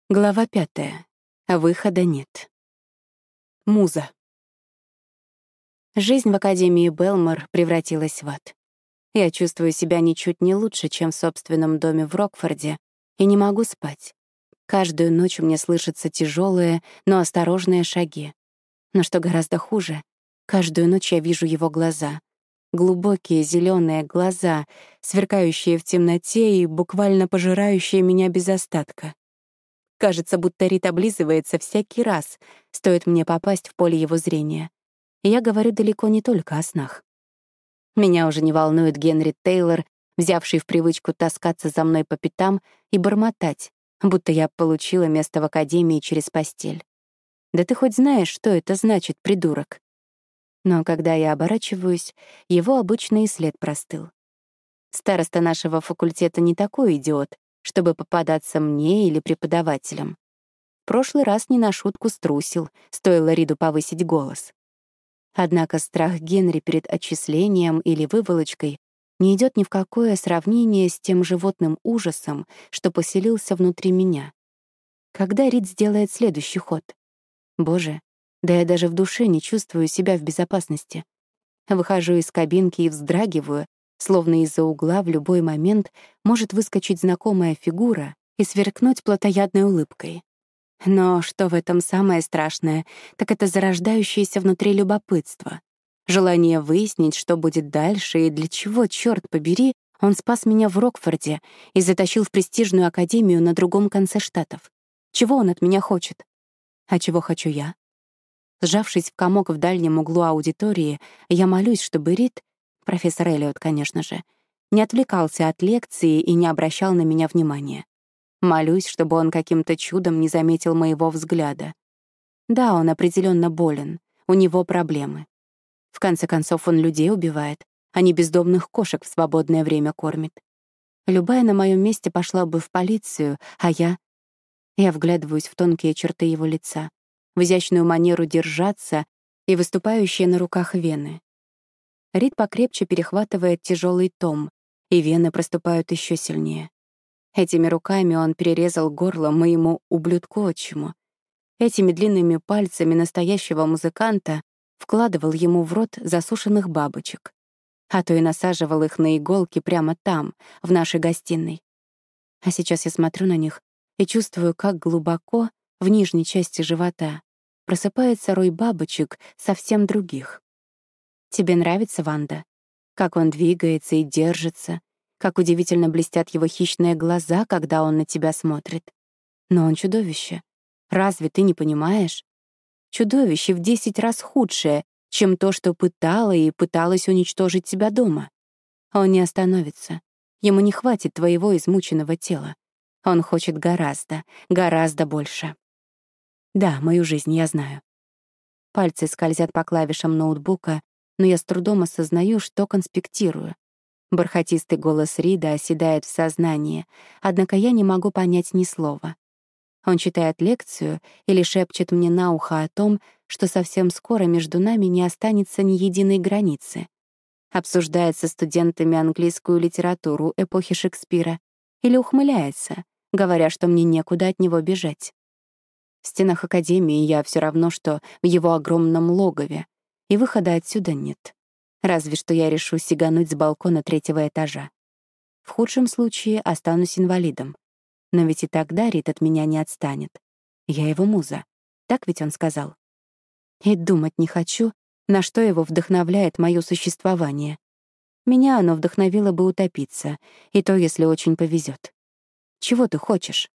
Глава 5. Выхода нет. Муза. Жизнь в Академии Белмор превратилась в ад. Я чувствую себя ничуть не лучше, чем в собственном доме в Рокфорде, и не могу спать. Каждую ночь мне слышатся тяжелые, но осторожные шаги. Но что гораздо хуже, каждую ночь я вижу его глаза. Глубокие зеленые глаза, сверкающие в темноте и буквально пожирающие меня без остатка. Кажется, будто Рид облизывается всякий раз, стоит мне попасть в поле его зрения. И я говорю далеко не только о снах. Меня уже не волнует Генри Тейлор, взявший в привычку таскаться за мной по пятам и бормотать, будто я получила место в академии через постель. Да ты хоть знаешь, что это значит, придурок? Но когда я оборачиваюсь, его обычный след простыл. Староста нашего факультета не такой идиот, чтобы попадаться мне или преподавателям. В прошлый раз не на шутку струсил, стоило Риду повысить голос. Однако страх Генри перед отчислением или выволочкой не идет ни в какое сравнение с тем животным ужасом, что поселился внутри меня. Когда Рид сделает следующий ход? Боже, да я даже в душе не чувствую себя в безопасности. Выхожу из кабинки и вздрагиваю, словно из-за угла в любой момент может выскочить знакомая фигура и сверкнуть плотоядной улыбкой. Но что в этом самое страшное, так это зарождающееся внутри любопытство. Желание выяснить, что будет дальше и для чего, черт побери, он спас меня в Рокфорде и затащил в престижную академию на другом конце штатов. Чего он от меня хочет? А чего хочу я? Сжавшись в комок в дальнем углу аудитории, я молюсь, чтобы Рид, профессор Эллиот, конечно же, не отвлекался от лекции и не обращал на меня внимания. Молюсь, чтобы он каким-то чудом не заметил моего взгляда. Да, он определенно болен, у него проблемы. В конце концов, он людей убивает, а не бездомных кошек в свободное время кормит. Любая на моем месте пошла бы в полицию, а я... Я вглядываюсь в тонкие черты его лица, в изящную манеру держаться и выступающие на руках вены. Рид покрепче перехватывает тяжелый том, и вены проступают еще сильнее. Этими руками он перерезал горло моему ублюдку-отчиму. Этими длинными пальцами настоящего музыканта вкладывал ему в рот засушенных бабочек, а то и насаживал их на иголки прямо там, в нашей гостиной. А сейчас я смотрю на них и чувствую, как глубоко, в нижней части живота, просыпается рой бабочек совсем других. Тебе нравится, Ванда? Как он двигается и держится, как удивительно блестят его хищные глаза, когда он на тебя смотрит. Но он чудовище. Разве ты не понимаешь? Чудовище в 10 раз худшее, чем то, что пытало и пыталось уничтожить тебя дома. Он не остановится. Ему не хватит твоего измученного тела. Он хочет гораздо, гораздо больше. Да, мою жизнь я знаю. Пальцы скользят по клавишам ноутбука, но я с трудом осознаю, что конспектирую. Бархатистый голос Рида оседает в сознании, однако я не могу понять ни слова. Он читает лекцию или шепчет мне на ухо о том, что совсем скоро между нами не останется ни единой границы. Обсуждает со студентами английскую литературу эпохи Шекспира или ухмыляется, говоря, что мне некуда от него бежать. В стенах академии я все равно, что в его огромном логове, и выхода отсюда нет. Разве что я решу сигануть с балкона 3-го этажа. В худшем случае останусь инвалидом. Но ведь и тогда Рид от меня не отстанет. Я его муза. Так ведь он сказал. И думать не хочу, на что его вдохновляет мое существование. Меня оно вдохновило бы утопиться, и то, если очень повезет. Чего ты хочешь?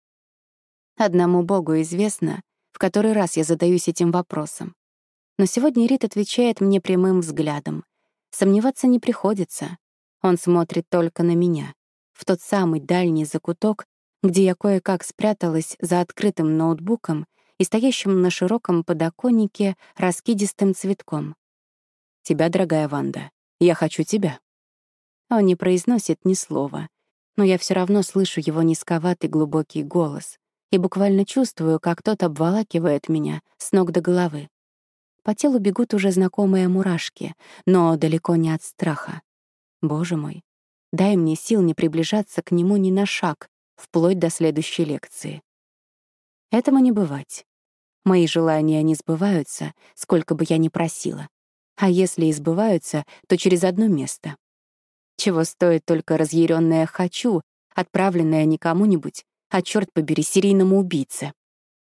Одному Богу известно, в который раз я задаюсь этим вопросом. Но сегодня Рид отвечает мне прямым взглядом. Сомневаться не приходится. Он смотрит только на меня, в тот самый дальний закуток, где я кое-как спряталась за открытым ноутбуком и стоящим на широком подоконнике раскидистым цветком. «Тебя, дорогая Ванда, я хочу тебя». Он не произносит ни слова, но я все равно слышу его низковатый глубокий голос и буквально чувствую, как тот обволакивает меня с ног до головы. По телу бегут уже знакомые мурашки, но далеко не от страха. Боже мой, дай мне сил не приближаться к нему ни на шаг, вплоть до следующей лекции. Этому не бывать. Мои желания не сбываются, сколько бы я ни просила. А если и сбываются, то через одно место. Чего стоит только разъярённое «хочу», отправленное не кому-нибудь, а, чёрт побери, серийному убийце.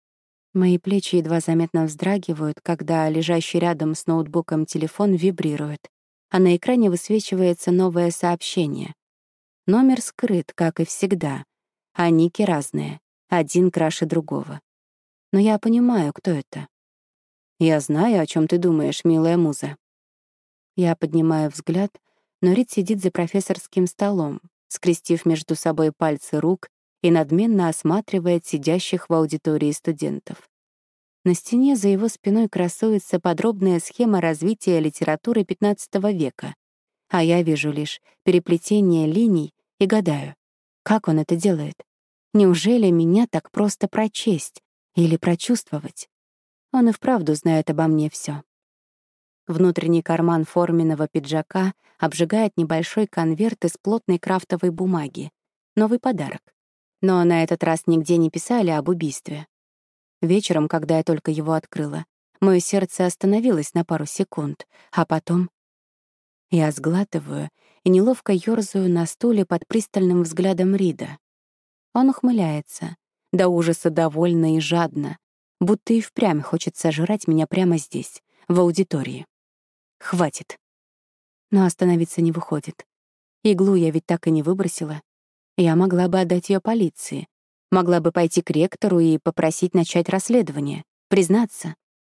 Мои плечи едва заметно вздрагивают, когда лежащий рядом с ноутбуком телефон вибрирует, а на экране высвечивается новое сообщение. Номер скрыт, как и всегда, а ники разные, один краше другого. Но я понимаю, кто это. «Я знаю, о чем ты думаешь, милая муза». Я поднимаю взгляд, но Рид сидит за профессорским столом, скрестив между собой пальцы рук и надменно осматривает сидящих в аудитории студентов. На стене за его спиной красуется подробная схема развития литературы XV века, а я вижу лишь переплетение линий и гадаю, как он это делает. Неужели меня так просто прочесть или прочувствовать? Он и вправду знает обо мне всё. Внутренний карман форменного пиджака обжигает небольшой конверт из плотной крафтовой бумаги. Новый подарок. Но на этот раз нигде не писали об убийстве. Вечером, когда я только его открыла, моё сердце остановилось на пару секунд, а потом я сглатываю и неловко ёрзаю на стуле под пристальным взглядом Рида. Он ухмыляется, до ужаса довольно и жадно, будто и впрямь хочет сожрать меня прямо здесь, в аудитории. Хватит. Но остановиться не выходит. Иглу я ведь так и не выбросила. Я могла бы отдать её полиции, могла бы пойти к ректору и попросить начать расследование, признаться.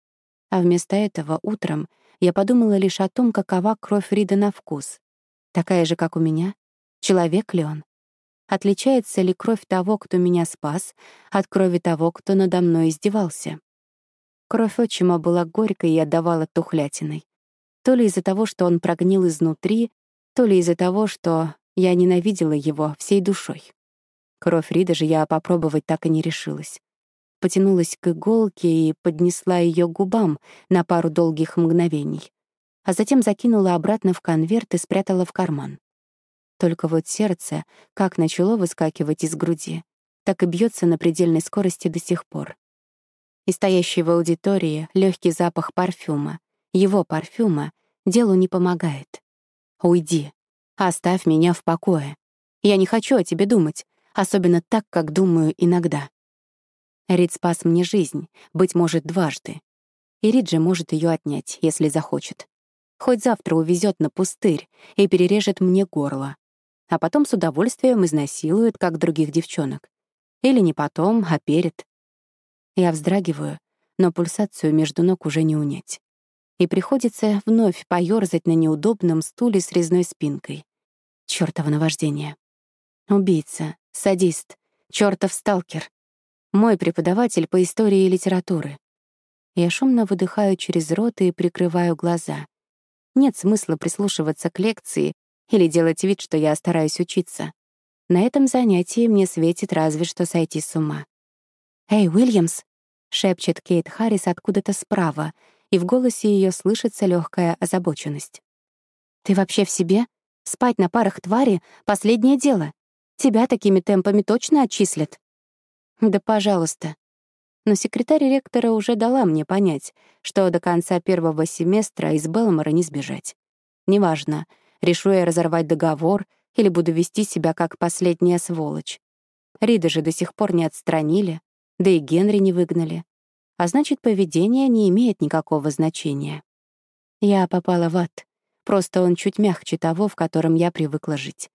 А вместо этого утром я подумала лишь о том, какова кровь Рида на вкус. Такая же, как у меня? Человек ли он? Отличается ли кровь того, кто меня спас, от крови того, кто надо мной издевался? Кровь отчима была горькой и отдавала тухлятиной. То ли из-за того, что он прогнил изнутри, то ли из-за того, что я ненавидела его всей душой. Кровь Рида же я попробовать так и не решилась. Потянулась к иголке и поднесла её к губам на пару долгих мгновений, а затем закинула обратно в конверт и спрятала в карман. Только вот сердце как начало выскакивать из груди, так и бьётся на предельной скорости до сих пор. И стоящий в аудитории лёгкий запах парфюма, его парфюма, делу не помогает. Уйди, оставь меня в покое. Я не хочу о тебе думать, особенно так, как думаю иногда. Рид спас мне жизнь, быть может, дважды. И Рид же может её отнять, если захочет. Хоть завтра увезёт на пустырь и перережет мне горло, а потом с удовольствием изнасилует, как других девчонок. Или не потом, а перед. Я вздрагиваю, но пульсацию между ног уже не унять. И приходится вновь поёрзать на неудобном стуле с резной спинкой. Чёртово наваждение. Убийца, садист, чёртов сталкер. Мой преподаватель по истории и литературы. Я шумно выдыхаю через рот и прикрываю глаза. Нет смысла прислушиваться к лекции или делать вид, что я стараюсь учиться. На этом занятии мне светит разве что сойти с ума. «Эй, Уильямс!» — шепчет Кейт Харрис откуда-то справа, и в голосе её слышится лёгкая озабоченность. «Ты вообще в себе? Спать на парах твари — последнее дело. Тебя такими темпами точно отчислят?» «Да, пожалуйста». Но секретарь ректора уже дала мне понять, что до конца первого семестра из Белмора не сбежать. Неважно, решу я разорвать договор или буду вести себя как последняя сволочь. Рида же до сих пор не отстранили, да и Генри не выгнали. А значит, поведение не имеет никакого значения. Я попала в ад, просто он чуть мягче того, в котором я привыкла жить.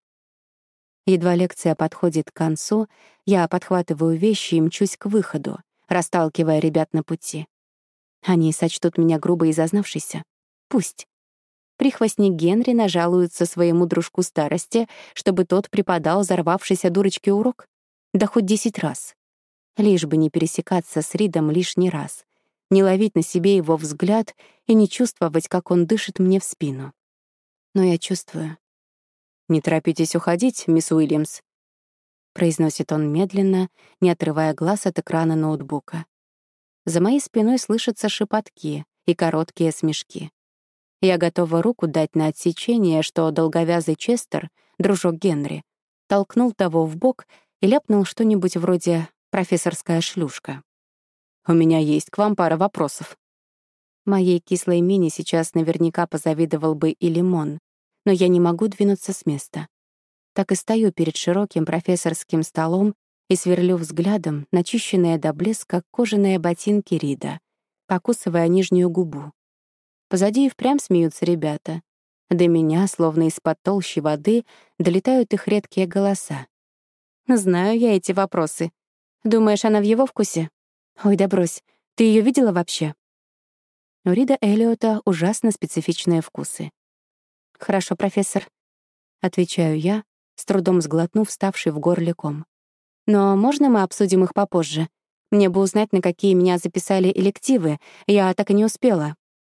Едва лекция подходит к концу, я подхватываю вещи и мчусь к выходу, расталкивая ребят на пути. Они сочтут меня грубо и зазнавшейся. Пусть. Прихвостник Генри нажалуется своему дружку старости, чтобы тот преподал взорвавшейся дурочке урок. Да хоть 10 раз. Лишь бы не пересекаться с Ридом лишний раз, не ловить на себе его взгляд и не чувствовать, как он дышит мне в спину. Но я чувствую. «Не торопитесь уходить, мисс Уильямс», — произносит он медленно, не отрывая глаз от экрана ноутбука. За моей спиной слышатся шепотки и короткие смешки. Я готова руку дать на отсечение, что долговязый Честер, дружок Генри, толкнул того в бок и ляпнул что-нибудь вроде «профессорская шлюшка». У меня есть к вам пара вопросов». Моей кислой мине сейчас наверняка позавидовал бы и Лимон, но я не могу двинуться с места. Так и стою перед широким профессорским столом и сверлю взглядом начищенные до блеска кожаные ботинки Рида, покусывая нижнюю губу. Позади и впрямь смеются ребята. До меня, словно из-под толщи воды, долетают их редкие голоса. «Знаю я эти вопросы. Думаешь, она в его вкусе? Ой, да брось, ты ее видела вообще?» У Рида Эллиота ужасно специфичные вкусы. «Хорошо, профессор», — отвечаю я, с трудом сглотнув вставший в горле ком. «Но можно мы обсудим их попозже? Мне бы узнать, на какие меня записали элективы. Я так и не успела».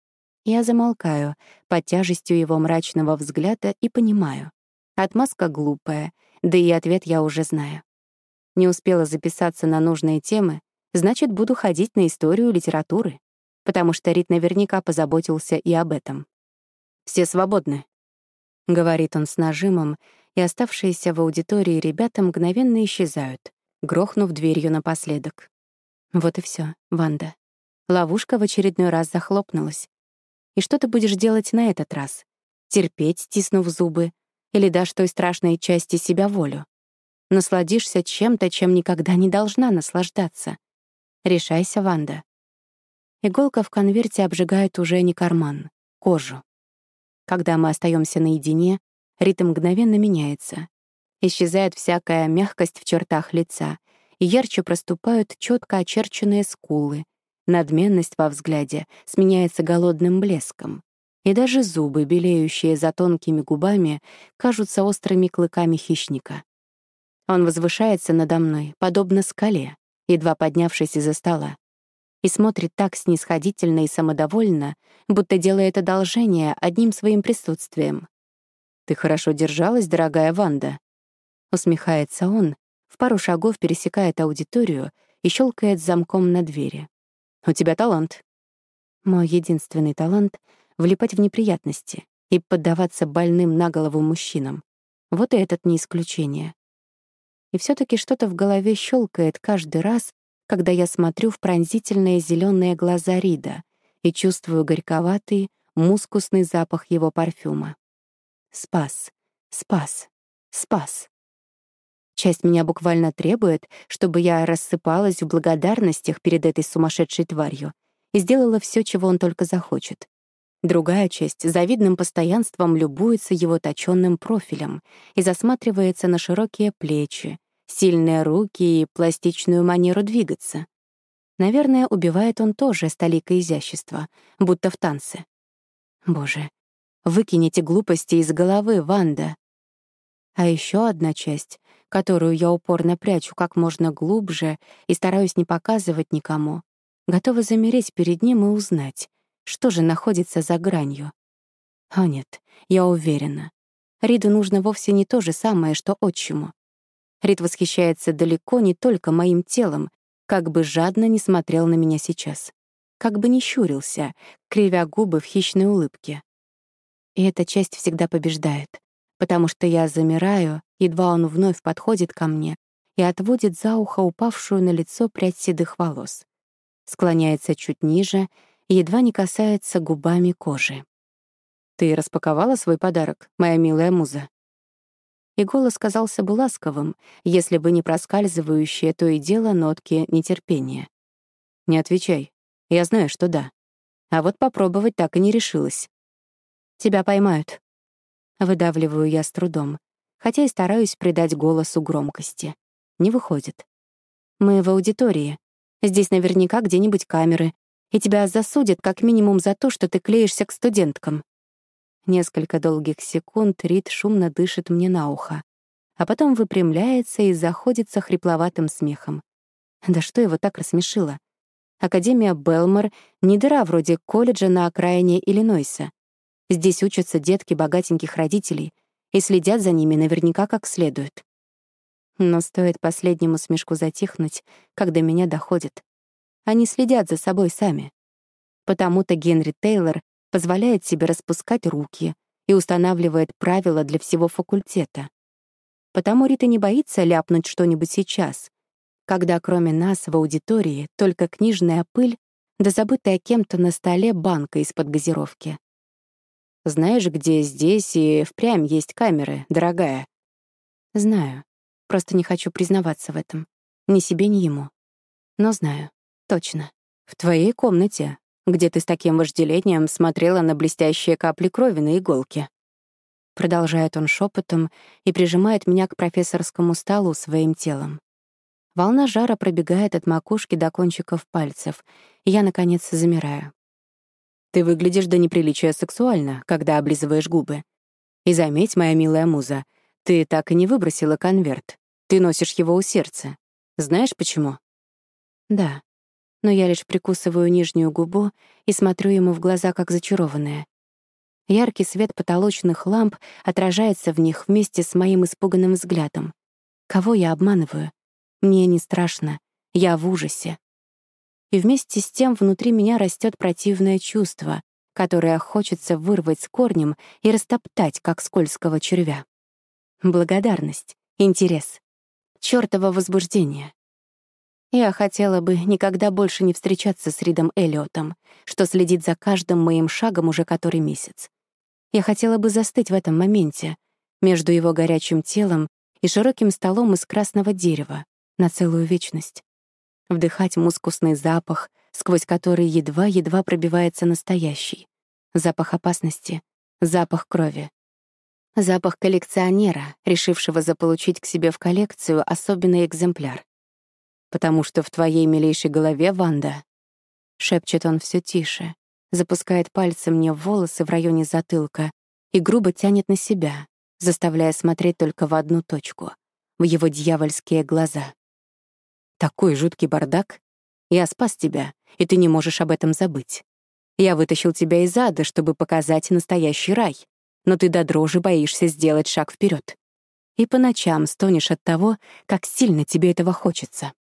Я замолкаю под тяжестью его мрачного взгляда и понимаю. Отмазка глупая, да и ответ я уже знаю. Не успела записаться на нужные темы, значит, буду ходить на историю литературы, потому что Рид наверняка позаботился и об этом. «Все свободны», — говорит он с нажимом, и оставшиеся в аудитории ребята мгновенно исчезают, грохнув дверью напоследок. Вот и все, Ванда. Ловушка в очередной раз захлопнулась. И что ты будешь делать на этот раз? Терпеть, стиснув зубы? Или дашь той страшной части себя волю? Насладишься чем-то, чем никогда не должна наслаждаться? Решайся, Ванда. Иголка в конверте обжигает уже не карман, кожу. Когда мы остаемся наедине, ритм мгновенно меняется. Исчезает всякая мягкость в чертах лица, и ярче проступают четко очерченные скулы. Надменность во взгляде сменяется голодным блеском. И даже зубы, белеющие за тонкими губами, кажутся острыми клыками хищника. Он возвышается надо мной, подобно скале, едва поднявшись из-за стола, и смотрит так снисходительно и самодовольно, будто делает одолжение одним своим присутствием. «Ты хорошо держалась, дорогая Ванда», — усмехается он, в пару шагов пересекает аудиторию и щелкает замком на двери. «У тебя талант». Мой единственный талант — влипать в неприятности и поддаваться больным на голову мужчинам. Вот и этот не исключение. И все-таки что-то в голове щелкает каждый раз, когда я смотрю в пронзительные зеленые глаза Рида и чувствую горьковатый, мускусный запах его парфюма. Спас, спас, спас. Часть меня буквально требует, чтобы я рассыпалась в благодарностях перед этой сумасшедшей тварью и сделала все, чего он только захочет. Другая часть завидным постоянством любуется его точёным профилем и засматривается на широкие плечи, сильные руки и пластичную манеру двигаться. Наверное, убивает он тоже с толикой изящества, будто в танце. Боже, выкинь эти глупости из головы, Ванда. А еще одна часть, которую я упорно прячу как можно глубже и стараюсь не показывать никому, готова замереть перед ним и узнать, что же находится за гранью. О нет, я уверена. Риду нужно вовсе не то же самое, что отчиму. Рид восхищается далеко не только моим телом, как бы жадно не смотрел на меня сейчас, как бы не щурился, кривя губы в хищной улыбке. И эта часть всегда побеждает, потому что я замираю, едва он вновь подходит ко мне и отводит за ухо упавшую на лицо прядь седых волос. Склоняется чуть ниже и едва не касается губами кожи. «Ты распаковала свой подарок, моя милая муза?» И голос казался бы ласковым, если бы не проскальзывающие то и дело нотки нетерпения. «Не отвечай. Я знаю, что да. А вот попробовать так и не решилась». «Тебя поймают». Выдавливаю я с трудом, хотя и стараюсь придать голосу громкости. Не выходит. «Мы в аудитории. Здесь наверняка где-нибудь камеры, и тебя засудят как минимум за то, что ты клеишься к студенткам». Несколько долгих секунд Рид шумно дышит мне на ухо, а потом выпрямляется и заходится хрипловатым смехом. Да что его так рассмешило? Академия Белмор — не дыра вроде колледжа на окраине Иллинойса. Здесь учатся детки богатеньких родителей и следят за ними наверняка как следует. Но стоит последнему смешку затихнуть, как до меня доходит. Они следят за собой сами. Потому-то Генри Тейлор позволяет себе распускать руки и устанавливает правила для всего факультета. Потому Рита не боится ляпнуть что-нибудь сейчас, когда кроме нас в аудитории только книжная пыль да забытая кем-то на столе банка из-под газировки. «Знаешь, где здесь и впрямь есть камеры, дорогая?» «Знаю. Просто не хочу признаваться в этом. Ни себе, ни ему. Но знаю. Точно. В твоей комнате, где ты с таким вожделением смотрела на блестящие капли крови на иголке». Продолжает он шепотом и прижимает меня к профессорскому столу своим телом. Волна жара пробегает от макушки до кончиков пальцев, и я, наконец, замираю. «Ты выглядишь до неприличия сексуально, когда облизываешь губы. И заметь, моя милая муза, ты так и не выбросила конверт. Ты носишь его у сердца. Знаешь почему?» «Да, но я лишь прикусываю нижнюю губу и смотрю ему в глаза, как зачарованная. Яркий свет потолочных ламп отражается в них вместе с моим испуганным взглядом. Кого я обманываю? Мне не страшно. Я в ужасе. И вместе с тем внутри меня растет противное чувство, которое хочется вырвать с корнем и растоптать, как скользкого червя. Благодарность, интерес, чёртово возбуждение. Я хотела бы никогда больше не встречаться с Ридом Эллиотом, что следит за каждым моим шагом уже который месяц. Я хотела бы застыть в этом моменте, между его горячим телом и широким столом из красного дерева, на целую вечность. Вдыхать мускусный запах, сквозь который едва-едва пробивается настоящий. Запах опасности, запах крови. Запах коллекционера, решившего заполучить к себе в коллекцию особенный экземпляр. «Потому что в твоей милейшей голове, Ванда», — шепчет он все тише, запускает пальцы мне в волосы в районе затылка и грубо тянет на себя, заставляя смотреть только в одну точку — в его дьявольские глаза. «Такой жуткий бардак. Я спас тебя, и ты не можешь об этом забыть. Я вытащил тебя из ада, чтобы показать настоящий рай, но ты до дрожи боишься сделать шаг вперед. И по ночам стонешь от того, как сильно тебе этого хочется».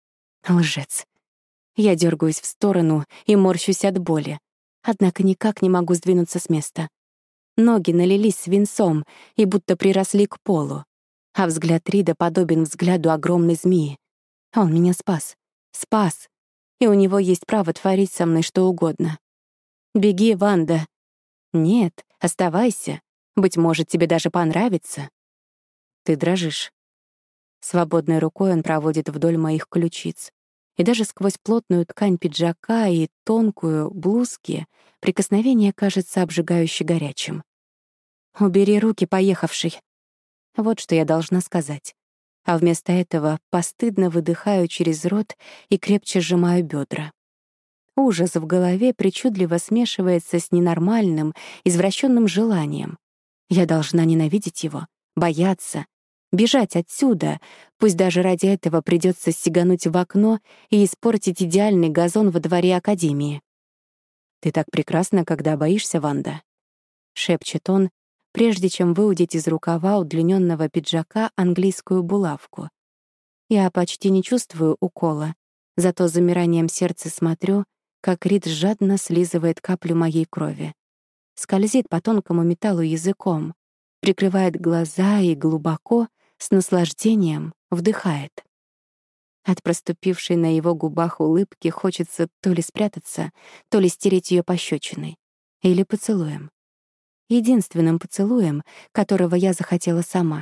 Лжец. Я дергаюсь в сторону и морщусь от боли, однако никак не могу сдвинуться с места. Ноги налились свинцом и будто приросли к полу, а взгляд Рида подобен взгляду огромной змеи. Он меня спас. Спас. И у него есть право творить со мной что угодно. «Беги, Ванда». «Нет, оставайся. Быть может, тебе даже понравится». «Ты дрожишь». Свободной рукой он проводит вдоль моих ключиц. И даже сквозь плотную ткань пиджака и тонкую блузки прикосновение кажется обжигающе горячим. «Убери руки, поехавший». Вот что я должна сказать. А вместо этого постыдно выдыхаю через рот и крепче сжимаю бедра. Ужас в голове причудливо смешивается с ненормальным, извращенным желанием. Я должна ненавидеть его, бояться, бежать отсюда, пусть даже ради этого придется сигануть в окно и испортить идеальный газон во дворе академии. «Ты так прекрасна, когда боишься, Ванда», — шепчет он, прежде чем выудить из рукава удлиненного пиджака английскую булавку. Я почти не чувствую укола, зато с замиранием сердца смотрю, как Рид жадно слизывает каплю моей крови. Скользит по тонкому металлу языком, прикрывает глаза и глубоко, с наслаждением, вдыхает. От проступившей на его губах улыбки хочется то ли спрятаться, то ли стереть ее пощечиной. Или поцелуем. Единственным поцелуем, которого я захотела сама.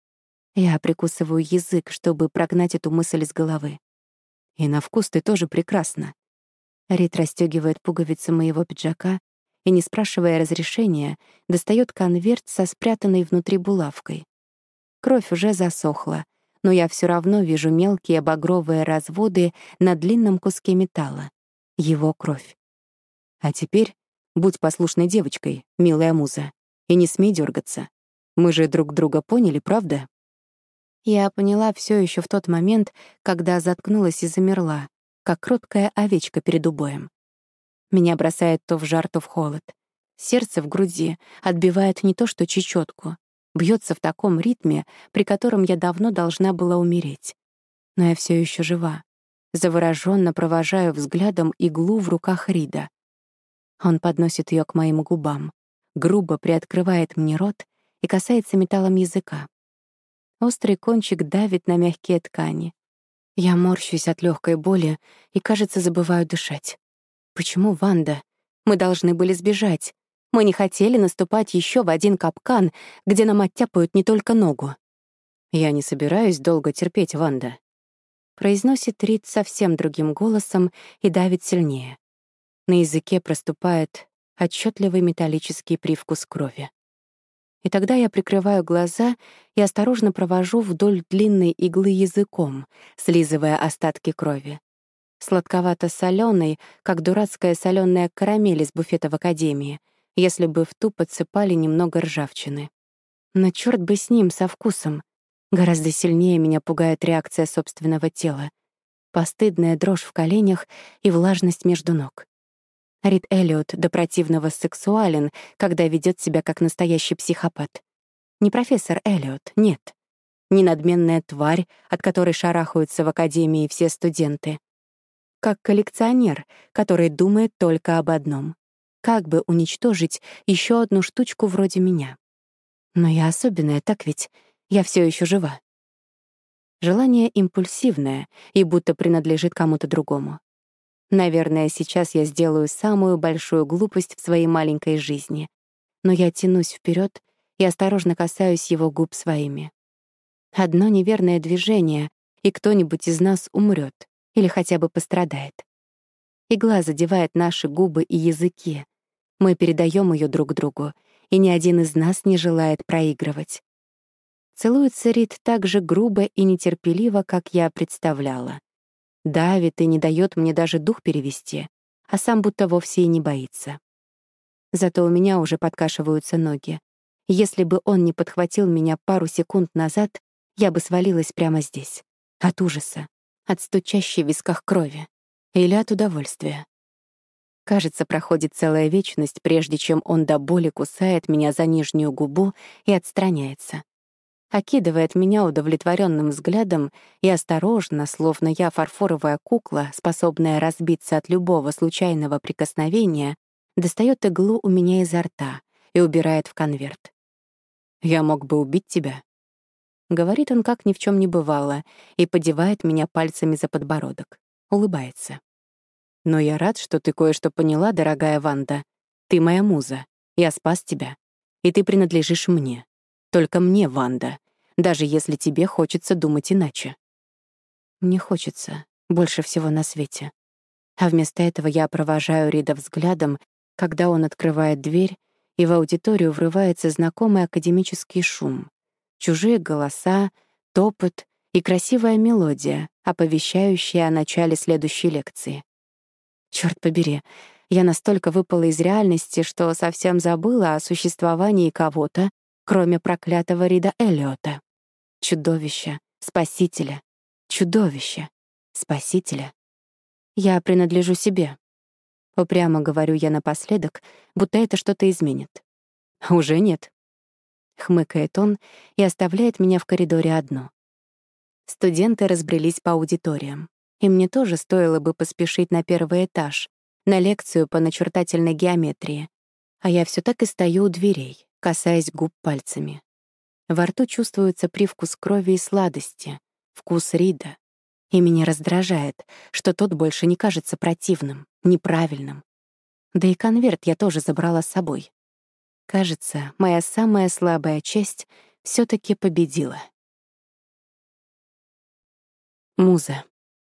Я прикусываю язык, чтобы прогнать эту мысль из головы. «И на вкус ты тоже прекрасна». Рид расстёгивает пуговицы моего пиджака и, не спрашивая разрешения, достаёт конверт со спрятанной внутри булавкой. Кровь уже засохла, но я всё равно вижу мелкие багровые разводы на длинном куске металла. Его кровь. «А теперь будь послушной девочкой, милая муза, и не смей дергаться. Мы же друг друга поняли, правда?» Я поняла всё ещё в тот момент, когда заткнулась и замерла, как кроткая овечка перед убоем. Меня бросает то в жар, то в холод. Сердце в груди отбивает не то что чечётку, бьётся в таком ритме, при котором я давно должна была умереть. Но я всё ещё жива. Заворожённо провожаю взглядом иглу в руках Рида. Он подносит её к моим губам, грубо приоткрывает мне рот и касается металлом языка. Острый кончик давит на мягкие ткани. Я морщусь от легкой боли и, кажется, забываю дышать. Почему, Ванда? Мы должны были сбежать. Мы не хотели наступать еще в один капкан, где нам оттяпают не только ногу. «Я не собираюсь долго терпеть, Ванда», — произносит Рид совсем другим голосом и давит сильнее. На языке проступает отчетливый металлический привкус крови. И тогда я прикрываю глаза и осторожно провожу вдоль длинной иглы языком, слизывая остатки крови. Сладковато-солёный, как дурацкая солёная карамель из буфета в академии, если бы в ту подсыпали немного ржавчины. Но чёрт бы с ним, со вкусом. Гораздо сильнее меня пугает реакция собственного тела. Постыдная дрожь в коленях и влажность между ног. Рид Эллиот до противного сексуален, когда ведёт себя как настоящий психопат. Не профессор Эллиот, нет. Не надменная тварь, от которой шарахаются в академии все студенты. Как коллекционер, который думает только об одном — как бы уничтожить ещё одну штучку вроде меня. Но я особенная, так ведь? Я всё ещё жива. Желание импульсивное и будто принадлежит кому-то другому. Наверное, сейчас я сделаю самую большую глупость в своей маленькой жизни. Но я тянусь вперед и осторожно касаюсь его губ своими. Одно неверное движение, и кто-нибудь из нас умрет или хотя бы пострадает. Игла задевает наши губы и языки. Мы передаем ее друг другу, и ни один из нас не желает проигрывать. Целуется Рид так же грубо и нетерпеливо, как я представляла. Давит и не дает мне даже дух перевести, а сам будто вовсе и не боится. Зато у меня уже подкашиваются ноги. Если бы он не подхватил меня пару секунд назад, я бы свалилась прямо здесь. От ужаса, от стучащей в висках крови или от удовольствия. Кажется, проходит целая вечность, прежде чем он до боли кусает меня за нижнюю губу и отстраняется. Окидывает меня удовлетворенным взглядом и осторожно, словно я фарфоровая кукла, способная разбиться от любого случайного прикосновения, достает иглу у меня изо рта и убирает в конверт. «Я мог бы убить тебя», — говорит он, как ни в чем не бывало, и поддевает меня пальцами за подбородок. Улыбается. «Но я рад, что ты кое-что поняла, дорогая Ванда. Ты моя муза. Я спас тебя. И ты принадлежишь мне. Только мне, Ванда, даже если тебе хочется думать иначе». Мне хочется больше всего на свете. А вместо этого я провожаю Рида взглядом, когда он открывает дверь, и в аудиторию врывается знакомый академический шум. Чужие голоса, топот и красивая мелодия, оповещающая о начале следующей лекции. Чёрт побери, я настолько выпала из реальности, что совсем забыла о существовании кого-то, кроме проклятого Рида Эллиота. Чудовища, спасителя, чудовища, спасителя. Я принадлежу себе. Упрямо говорю я напоследок, будто это что-то изменит. Уже нет. Хмыкает он и оставляет меня в коридоре одну. Студенты разбрелись по аудиториям, и мне тоже стоило бы поспешить на первый этаж, на лекцию по начертательной геометрии. А я все так и стою у дверей, касаясь губ пальцами. Во рту чувствуется привкус крови и сладости, вкус Рида. И меня раздражает, что тот больше не кажется противным, неправильным. Да и конверт я тоже забрала с собой. Кажется, моя самая слабая часть все-таки победила. Муза.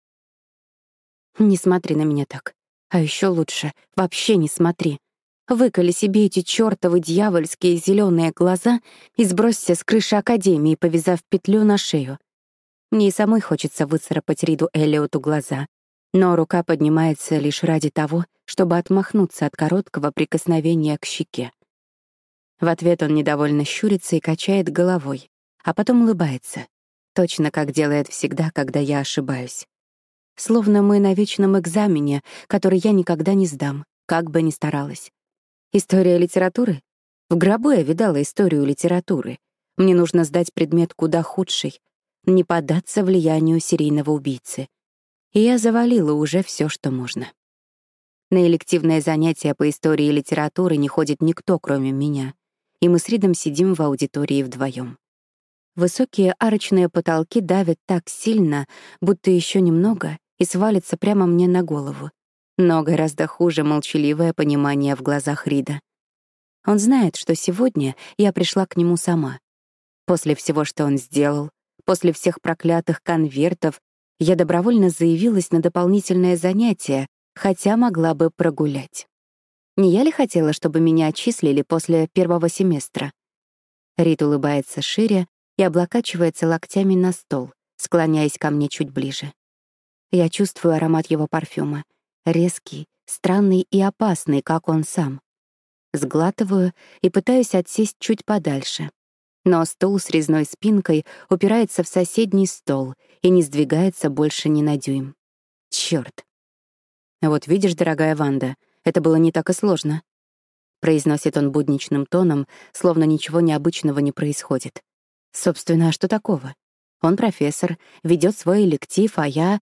Не смотри на меня так. А еще лучше, вообще не смотри. Выколи себе эти чёртовы дьявольские зеленые глаза и сбросься с крыши академии, повязав петлю на шею. Мне и самой хочется выцарапать Риду Эллиоту глаза, но рука поднимается лишь ради того, чтобы отмахнуться от короткого прикосновения к щеке. В ответ он недовольно щурится и качает головой, а потом улыбается, точно как делает всегда, когда я ошибаюсь. Словно мы на вечном экзамене, который я никогда не сдам, как бы ни старалась. История литературы? В гробу я видала историю литературы. Мне нужно сдать предмет куда худший, не поддаться влиянию серийного убийцы. И я завалила уже все, что можно. На элективное занятие по истории литературы не ходит никто, кроме меня, и мы с Ридом сидим в аудитории вдвоем. Высокие арочные потолки давят так сильно, будто еще немного и свалится прямо мне на голову. Но гораздо хуже молчаливое понимание в глазах Рида. Он знает, что сегодня я пришла к нему сама. После всего, что он сделал, после всех проклятых конвертов, я добровольно заявилась на дополнительное занятие, хотя могла бы прогулять. Не я ли хотела, чтобы меня отчислили после первого семестра? Рид улыбается шире и облокачивается локтями на стол, склоняясь ко мне чуть ближе. Я чувствую аромат его парфюма, резкий, странный и опасный, как он сам. Сглатываю и пытаюсь отсесть чуть подальше. Но стул с резной спинкой упирается в соседний стол и не сдвигается больше ни на дюйм. Чёрт. «Вот видишь, дорогая Ванда, это было не так и сложно», — произносит он будничным тоном, словно ничего необычного не происходит. Собственно, а что такого? Он профессор, ведет свой электив, а я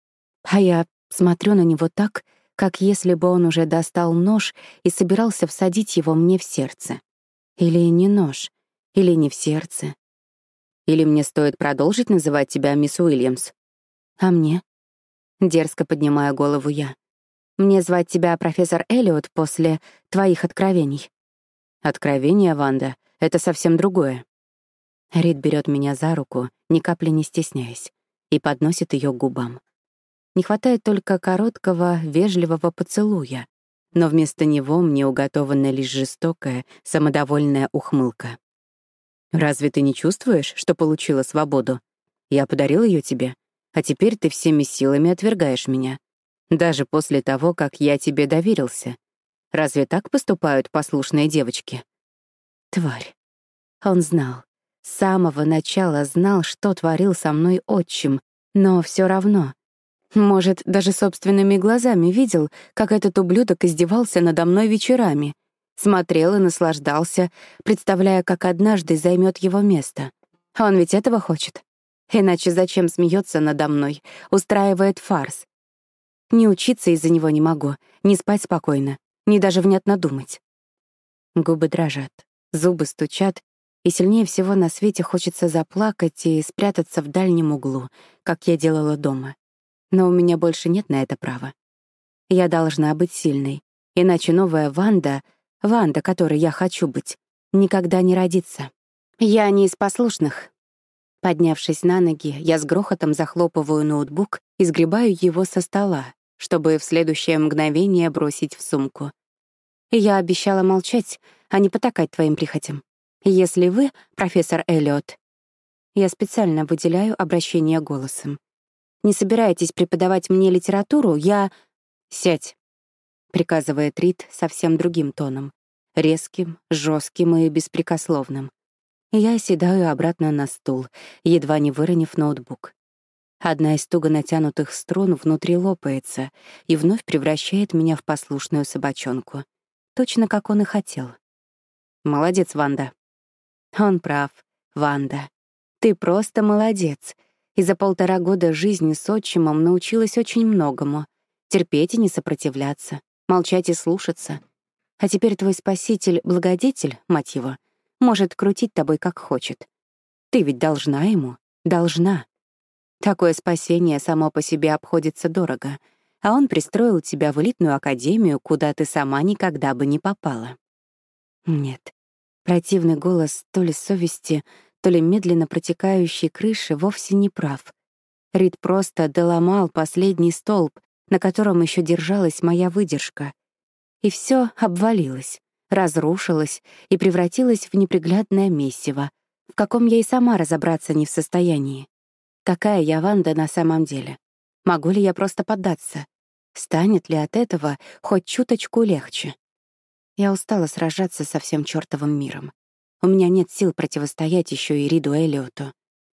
смотрю на него так, как если бы он уже достал нож и собирался всадить его мне в сердце. Или не нож, или не в сердце. Или мне стоит продолжить называть тебя мисс Уильямс? А мне? Дерзко поднимаю голову я. Мне звать тебя профессор Эллиот после твоих откровений. Откровения, Ванда, это совсем другое. Рид берет меня за руку, ни капли не стесняясь, и подносит ее к губам. Не хватает только короткого, вежливого поцелуя, но вместо него мне уготована лишь жестокая, самодовольная ухмылка. «Разве ты не чувствуешь, что получила свободу? Я подарил ее тебе, а теперь ты всеми силами отвергаешь меня. Даже после того, как я тебе доверился. Разве так поступают послушные девочки?» Тварь. Он знал. С самого начала знал, что творил со мной отчим, но все равно. Может, даже собственными глазами видел, как этот ублюдок издевался надо мной вечерами. Смотрел и наслаждался, представляя, как однажды займет его место. Он ведь этого хочет. Иначе зачем смеется надо мной, устраивает фарс? Не учиться из-за него не могу, не спать спокойно, не даже внятно думать. Губы дрожат, зубы стучат, и сильнее всего на свете хочется заплакать и спрятаться в дальнем углу, как я делала дома. Но у меня больше нет на это права. Я должна быть сильной, иначе новая Ванда, которой я хочу быть, никогда не родится. Я не из послушных. Поднявшись на ноги, я с грохотом захлопываю ноутбук и сгребаю его со стола, чтобы в следующее мгновение бросить в сумку. Я обещала молчать, а не потакать твоим прихотям. Если вы, профессор Эллиот, я специально выделяю обращение голосом, не собираетесь преподавать мне литературу, я... «Сядь», — приказывает Рид совсем другим тоном, резким, жестким и беспрекословным. Я седаю обратно на стул, едва не выронив ноутбук. Одна из туго натянутых струн внутри лопается и вновь превращает меня в послушную собачонку. Точно как он и хотел. Молодец, Ванда. Он прав, Ванда. Ты просто молодец. И за 1,5 года жизни с отчимом научилась очень многому. Терпеть и не сопротивляться, молчать и слушаться. А теперь твой спаситель-благодетель, мать его, может крутить тобой как хочет. Ты ведь должна ему, должна. Такое спасение само по себе обходится дорого, а он пристроил тебя в элитную академию, куда ты сама никогда бы не попала. Нет, противный голос то ли совести, то ли медленно протекающей крыши вовсе не прав. Рид просто доломал последний столб, на котором еще держалась моя выдержка. И все обвалилось, разрушилось и превратилось в неприглядное месиво, в каком я и сама разобраться не в состоянии. Какая я Ванда на самом деле? Могу ли я просто поддаться? Станет ли от этого хоть чуточку легче? Я устала сражаться со всем чёртовым миром. У меня нет сил противостоять еще и Риду Эллиоту.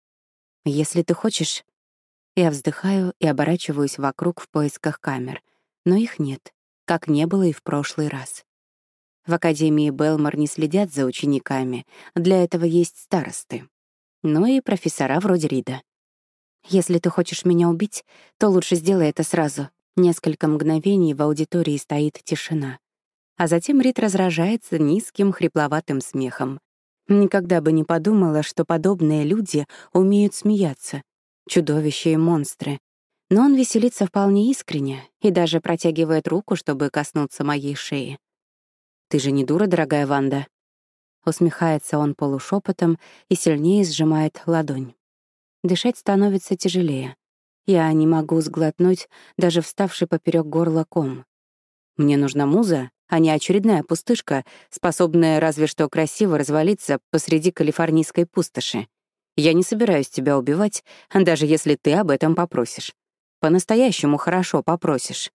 Если ты хочешь... Я вздыхаю и оборачиваюсь вокруг в поисках камер, но их нет, как не было и в прошлый раз. В Академии Белмор не следят за учениками, для этого есть старосты. Ну и профессора вроде Рида. Если ты хочешь меня убить, то лучше сделай это сразу. Несколько мгновений в аудитории стоит тишина. А затем Рид разражается низким, хрипловатым смехом. Никогда бы не подумала, что подобные люди умеют смеяться, чудовища и монстры. Но он веселится вполне искренне и даже протягивает руку, чтобы коснуться моей шеи. «Ты же не дура, дорогая Ванда?» Усмехается он полушепотом и сильнее сжимает ладонь. Дышать становится тяжелее. Я не могу сглотнуть даже вставший поперек горла ком. Мне нужна муза, а не очередная пустышка, способная разве что красиво развалиться посреди калифорнийской пустоши. Я не собираюсь тебя убивать, даже если ты об этом попросишь. По-настоящему хорошо попросишь.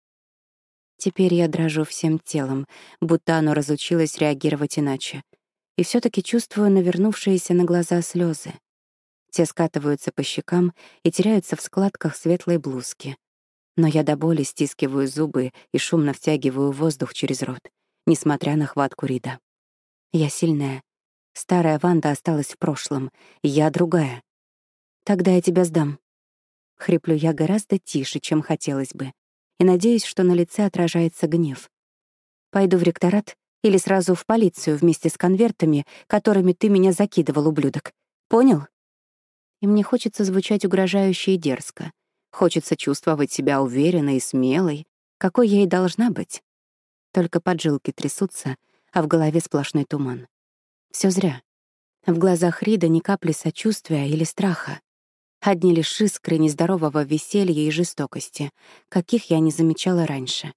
Теперь я дрожу всем телом, будто оно разучилось реагировать иначе. И все таки чувствую навернувшиеся на глаза слезы. Те скатываются по щекам и теряются в складках светлой блузки. Но я до боли стискиваю зубы и шумно втягиваю воздух через рот, несмотря на хватку Рида. Я сильная. Старая Ванда осталась в прошлом, и я другая. Тогда я тебя сдам. Хриплю я гораздо тише, чем хотелось бы, и надеюсь, что на лице отражается гнев. Пойду в ректорат или сразу в полицию вместе с конвертами, которыми ты меня закидывал, ублюдок. Понял? И мне хочется звучать угрожающе и дерзко. Хочется чувствовать себя уверенной и смелой, какой я и должна быть. Только поджилки трясутся, а в голове сплошной туман. Всё зря. В глазах Рида ни капли сочувствия или страха. Одни лишь искры нездорового веселья и жестокости, каких я не замечала раньше.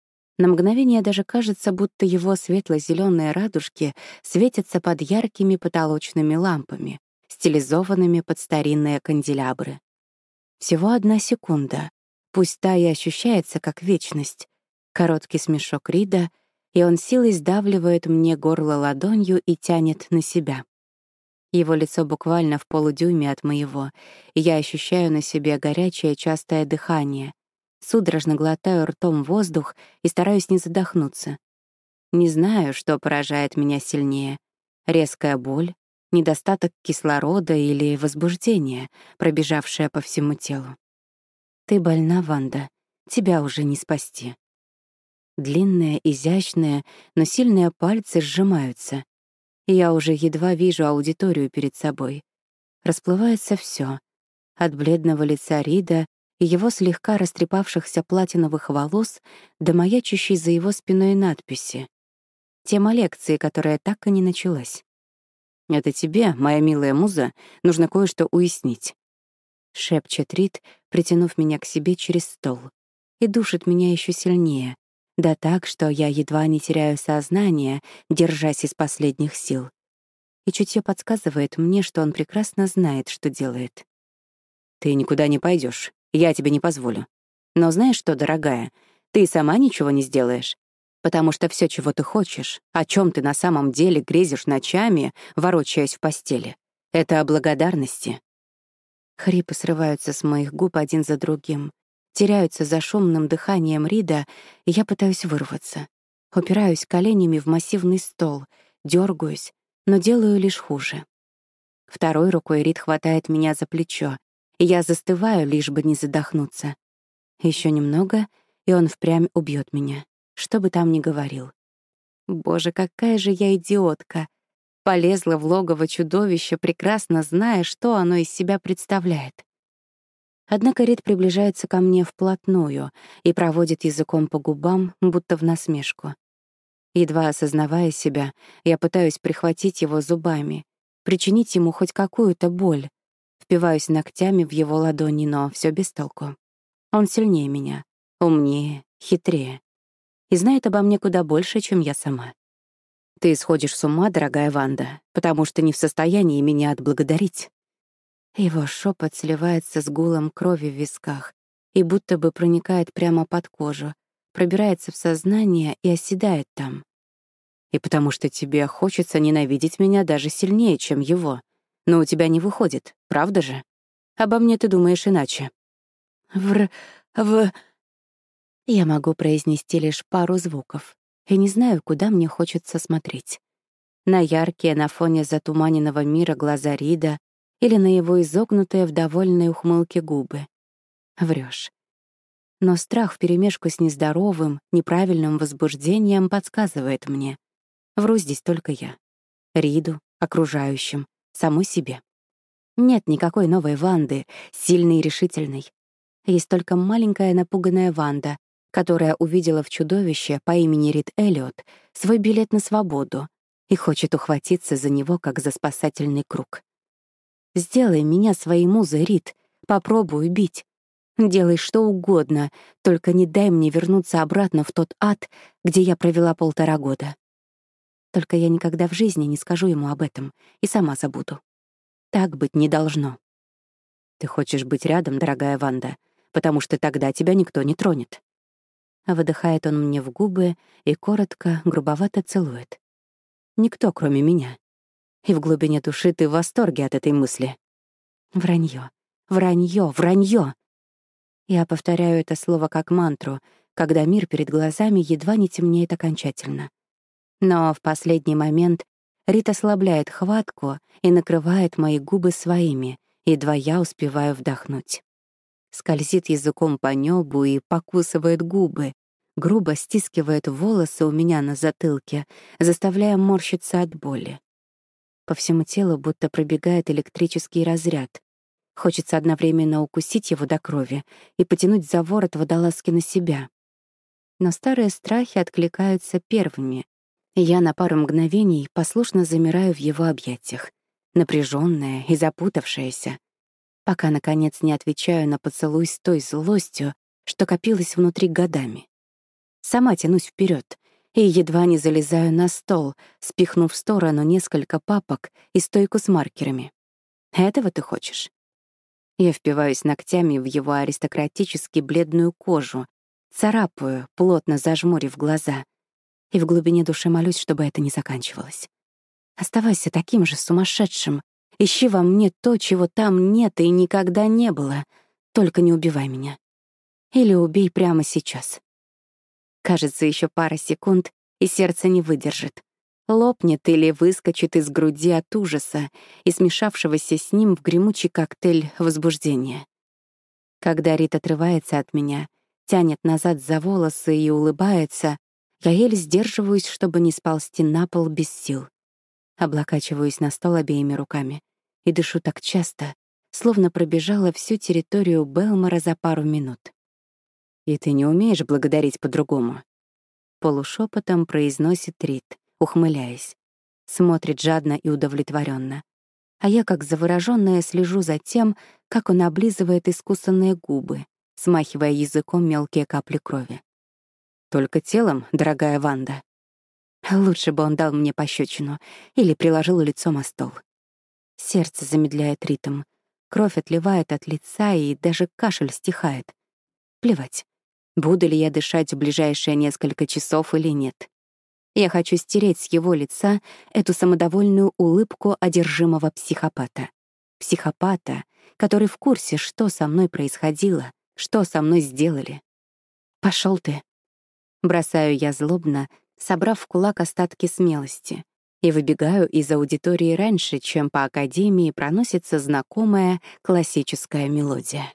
На мгновение даже кажется, будто его светло-зелёные радужки светятся под яркими потолочными лампами, стилизованными под старинные канделябры. Всего 1 секунда, пусть та и ощущается как вечность. Короткий смешок Рида, и он силой сдавливает мне горло ладонью и тянет на себя. Его лицо буквально в полудюйме от моего, и я ощущаю на себе горячее частое дыхание. Судорожно глотаю ртом воздух и стараюсь не задохнуться. Не знаю, что поражает меня сильнее — резкая боль, недостаток кислорода или возбуждение, пробежавшее по всему телу. Ты больна, Ванда, тебя уже не спасти. Длинные, изящные, но сильные пальцы сжимаются, и я уже едва вижу аудиторию перед собой. Расплывается всё, от бледного лица Рида и его слегка растрепавшихся платиновых волос до маячущей за его спиной надписи. Тема лекции, которая так и не началась. «Это тебе, моя милая муза, нужно кое-что уяснить», — шепчет Рид, притянув меня к себе через стол, и душит меня еще сильнее, да так, что я едва не теряю сознание, держась из последних сил. И чутье подсказывает мне, что он прекрасно знает, что делает. «Ты никуда не пойдешь, я тебе не позволю. Но знаешь что, дорогая, ты сама ничего не сделаешь, потому что все, чего ты хочешь, о чем ты на самом деле грезишь ночами, ворочаясь в постели, это о благодарности». Хрипы срываются с моих губ один за другим, теряются за шумным дыханием Рида, и я пытаюсь вырваться. Упираюсь коленями в массивный стол, дергаюсь, но делаю лишь хуже. Второй рукой Рид хватает меня за плечо, и я застываю, лишь бы не задохнуться. Еще немного, и он впрямь убьет меня, что бы там ни говорил. Боже, какая же я идиотка! Полезла в логово чудовища, прекрасно зная, что оно из себя представляет. Однако Рид приближается ко мне вплотную и проводит языком по губам, будто в насмешку. Едва осознавая себя, я пытаюсь прихватить его зубами, причинить ему хоть какую-то боль. Впиваюсь ногтями в его ладони, но все без толку. Он сильнее меня, умнее, хитрее. И знает обо мне куда больше, чем я сама. Ты сходишь с ума, дорогая Ванда, потому что не в состоянии меня отблагодарить. Его шепот сливается с гулом крови в висках и будто бы проникает прямо под кожу, пробирается в сознание и оседает там. И потому что тебе хочется ненавидеть меня даже сильнее, чем его. Но у тебя не выходит, правда же? Обо мне ты думаешь иначе. В... Я могу произнести лишь пару звуков, и не знаю, куда мне хочется смотреть. На яркие на фоне затуманенного мира глаза Рида или на его изогнутые в довольной ухмылке губы. Врёшь. Но страх вперемешку с нездоровым, неправильным возбуждением подсказывает мне. Вру здесь только я. Риду окружающим, самой себе. Нет никакой новой Ванды, сильной и решительной. Есть только маленькая напуганная Ванда, которая увидела в чудовище по имени Рид Эллиот свой билет на свободу и хочет ухватиться за него, как за спасательный круг. «Сделай меня своей музой, Рид. Попробуй убить. Делай что угодно, только не дай мне вернуться обратно в тот ад, где я провела 1,5 года». Только я никогда в жизни не скажу ему об этом и сама забуду. Так быть не должно. Ты хочешь быть рядом, дорогая Ванда, потому что тогда тебя никто не тронет. Выдыхает он мне в губы и коротко, грубовато целует. Никто, кроме меня. И в глубине души ты в восторге от этой мысли. Вранье, вранье, вранье. Я повторяю это слово как мантру, когда мир перед глазами едва не темнеет окончательно. Но в последний момент Рит ослабляет хватку и накрывает мои губы своими, едва я успеваю вдохнуть. Скользит языком по небу и покусывает губы, грубо стискивает волосы у меня на затылке, заставляя морщиться от боли. По всему телу будто пробегает электрический разряд. Хочется одновременно укусить его до крови и потянуть за ворот водолазки на себя. Но старые страхи откликаются первыми, и я на пару мгновений послушно замираю в его объятиях, напряженная и запутавшаяся, пока, наконец, не отвечаю на поцелуй с той злостью, что копилась внутри годами. Сама тянусь вперед и едва не залезаю на стол, спихнув в сторону несколько папок и стойку с маркерами. «Этого ты хочешь?» Я впиваюсь ногтями в его аристократически бледную кожу, царапаю, плотно зажмурив глаза, и в глубине души молюсь, чтобы это не заканчивалось. Оставайся таким же сумасшедшим. Ищи во мне то, чего там нет и никогда не было. Только не убивай меня. Или убей прямо сейчас. Кажется, еще пара секунд, и сердце не выдержит. Лопнет или выскочит из груди от ужаса и смешавшегося с ним в гремучий коктейль возбуждения. Когда Рит отрывается от меня, тянет назад за волосы и улыбается, я еле сдерживаюсь, чтобы не сползти на пол без сил. Облокачиваюсь на стол обеими руками и дышу так часто, словно пробежала всю территорию Белмора за пару минут. «И ты не умеешь благодарить по-другому?» Полушепотом произносит Рит, ухмыляясь. Смотрит жадно и удовлетворенно. А я, как заворожённая, слежу за тем, как он облизывает искусанные губы, смахивая языком мелкие капли крови. «Только телом, дорогая Ванда?» Лучше бы он дал мне пощечину или приложил лицом о стол. Сердце замедляет ритм, кровь отливает от лица, и даже кашель стихает. Плевать, буду ли я дышать в ближайшие несколько часов или нет. Я хочу стереть с его лица эту самодовольную улыбку одержимого психопата. Психопата, который в курсе, что со мной происходило, что со мной сделали. «Пошёл ты!» Бросаю я злобно, собрав в кулак остатки смелости, и выбегаю из аудитории раньше, чем по академии проносится знакомая классическая мелодия.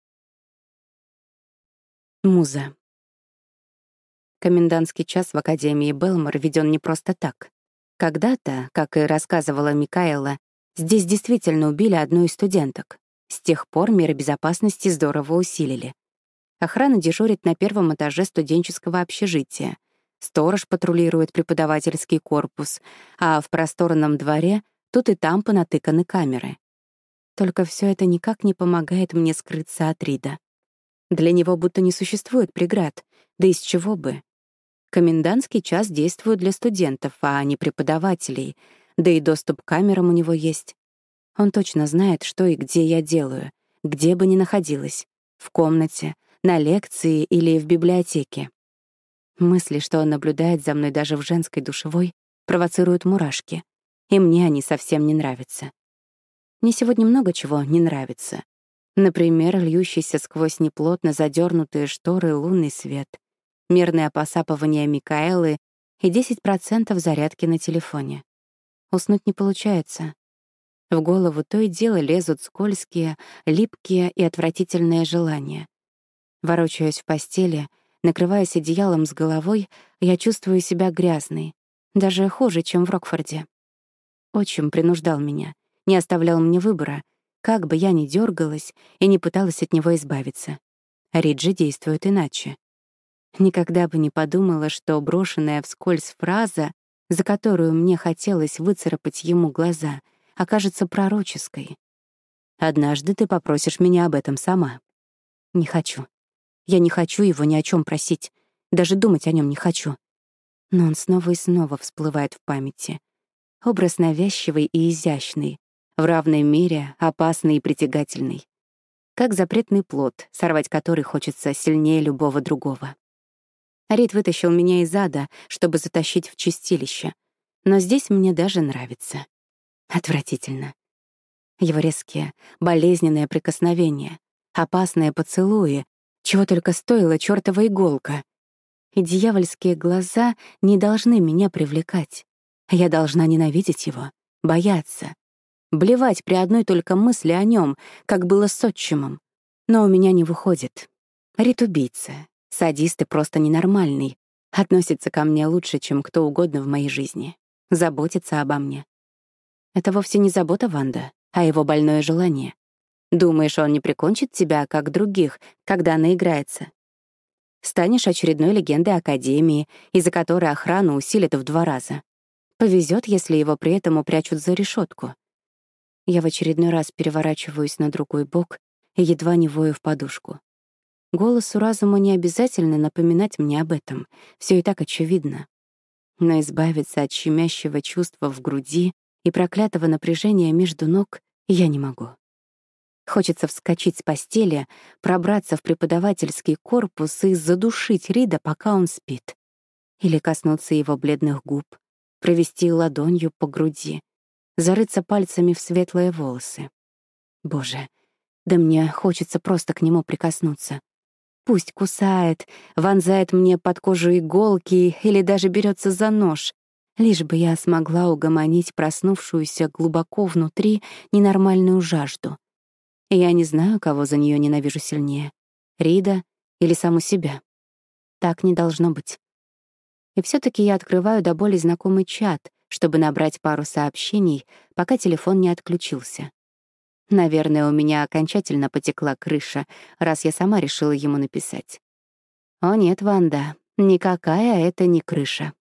Муза. Комендантский час в Академии Белмор введен не просто так. Когда-то, как и рассказывала Микаэла, здесь действительно убили одну из студенток. С тех пор меры безопасности здорово усилили. Охрана дежурит на первом этаже студенческого общежития. Сторож патрулирует преподавательский корпус, а в просторном дворе тут и там понатыканы камеры. Только все это никак не помогает мне скрыться от Рида. Для него будто не существует преград, да из чего бы. Комендантский час действует для студентов, а не преподавателей, да и доступ к камерам у него есть. Он точно знает, что и где я делаю, где бы ни находилась — в комнате, на лекции или в библиотеке. Мысли, что он наблюдает за мной даже в женской душевой, провоцируют мурашки, и мне они совсем не нравятся. Мне сегодня много чего не нравится. Например, льющийся сквозь неплотно задернутые шторы лунный свет, мирное посапывание Микаэлы и 10% зарядки на телефоне. Уснуть не получается. В голову то и дело лезут скользкие, липкие и отвратительные желания. Ворочаясь в постели, накрываясь одеялом с головой, я чувствую себя грязной, даже хуже, чем в Рокфорде. Отчим принуждал меня, не оставлял мне выбора, как бы я ни дергалась и не пыталась от него избавиться. Рид же действует иначе. Никогда бы не подумала, что брошенная вскользь фраза, за которую мне хотелось выцарапать ему глаза, окажется пророческой. «Однажды ты попросишь меня об этом сама». Не хочу. Я не хочу его ни о чем просить. Даже думать о нем не хочу. Но он снова и снова всплывает в памяти. Образ навязчивый и изящный, в равной мере опасный и притягательный. Как запретный плод, сорвать который хочется сильнее любого другого. Рид вытащил меня из ада, чтобы затащить в чистилище. Но здесь мне даже нравится. Отвратительно. Его резкие, болезненные прикосновения, опасные поцелуи, чего только стоила чёртова иголка. И дьявольские глаза не должны меня привлекать. Я должна ненавидеть его, бояться, блевать при одной только мысли о нем, как было с отчимом. Но у меня не выходит. Рид — убийца, садист и просто ненормальный, относится ко мне лучше, чем кто угодно в моей жизни, заботится обо мне. Это вовсе не забота, Ванда, а его больное желание. Думаешь, он не прикончит тебя, как других, когда наиграется? Станешь очередной легендой Академии, из-за которой охрану усилят в 2 раза. Повезет, если его при этом упрячут за решетку. Я в очередной раз переворачиваюсь на другой бок и едва не вою в подушку. Голосу разума не обязательно напоминать мне об этом, все и так очевидно. Но избавиться от щемящего чувства в груди и проклятого напряжения между ног я не могу. Хочется вскочить с постели, пробраться в преподавательский корпус и задушить Рида, пока он спит. Или коснуться его бледных губ, провести ладонью по груди, зарыться пальцами в светлые волосы. Боже, да мне хочется просто к нему прикоснуться. Пусть кусает, вонзает мне под кожу иголки или даже берется за нож, лишь бы я смогла угомонить проснувшуюся глубоко внутри ненормальную жажду. И я не знаю, кого за нее ненавижу сильнее — Рида или саму себя. Так не должно быть. И все таки я открываю до боли знакомый чат, чтобы набрать пару сообщений, пока телефон не отключился. Наверное, у меня окончательно потекла крыша, раз я сама решила ему написать. О нет, Ванда, никакая это не крыша.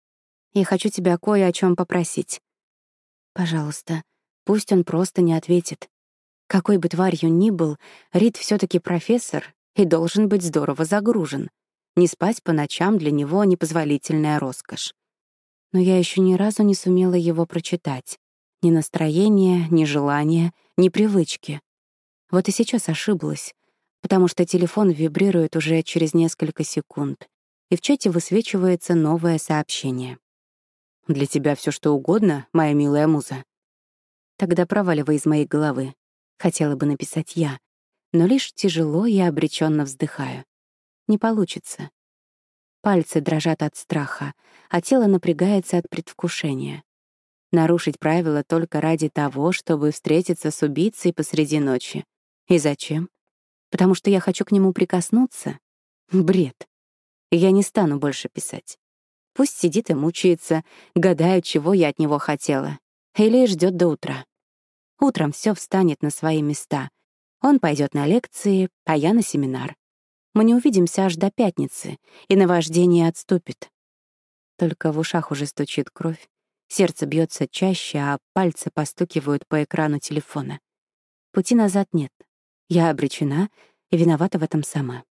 Я хочу тебя кое о чем попросить. Пожалуйста, пусть он просто не ответит. Какой бы тварью ни был, Рид все таки профессор и должен быть здорово загружен. Не спать по ночам для него — непозволительная роскошь. Но я еще ни разу не сумела его прочитать. Ни настроения, ни желания, ни привычки. Вот и сейчас ошиблась, потому что телефон вибрирует уже через несколько секунд, и в чате высвечивается новое сообщение. «Для тебя все что угодно, моя милая муза». Тогда проваливай из моей головы. Хотела бы написать я, но лишь тяжело и обреченно вздыхаю. Не получится. Пальцы дрожат от страха, а тело напрягается от предвкушения. Нарушить правила только ради того, чтобы встретиться с убийцей посреди ночи. И зачем? Потому что я хочу к нему прикоснуться? Бред. Я не стану больше писать. Пусть сидит и мучается, гадая, чего я от него хотела. Или ждет до утра. Утром все встанет на свои места. Он пойдет на лекции, а я на семинар. Мы не увидимся аж до пятницы, и наваждение отступит. Только в ушах уже стучит кровь, сердце бьется чаще, а пальцы постукивают по экрану телефона. Пути назад нет. Я обречена и виновата в этом сама.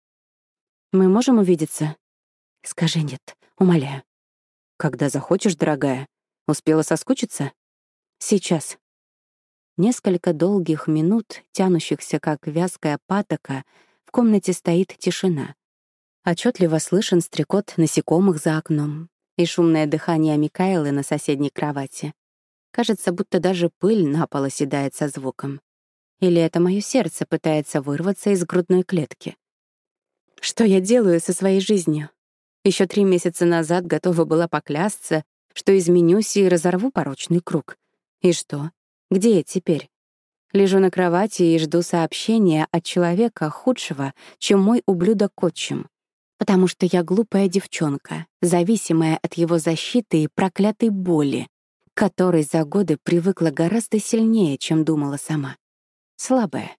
Мы можем увидеться? Скажи «нет», умоляю. Когда захочешь, дорогая. Успела соскучиться? Сейчас. Несколько долгих минут, тянущихся как вязкая патока, в комнате стоит тишина. Отчетливо слышен стрекот насекомых за окном и шумное дыхание Микаэлы на соседней кровати. Кажется, будто даже пыль на пол оседает со звуком. Или это мое сердце пытается вырваться из грудной клетки. Что я делаю со своей жизнью? Еще 3 месяца назад готова была поклясться, что изменюсь и разорву порочный круг. И что? Где я теперь? Лежу на кровати и жду сообщения от человека худшего, чем мой ублюдок-отчим. Потому что я глупая девчонка, зависимая от его защиты и проклятой боли, которой за годы привыкла гораздо сильнее, чем думала сама. Слабая.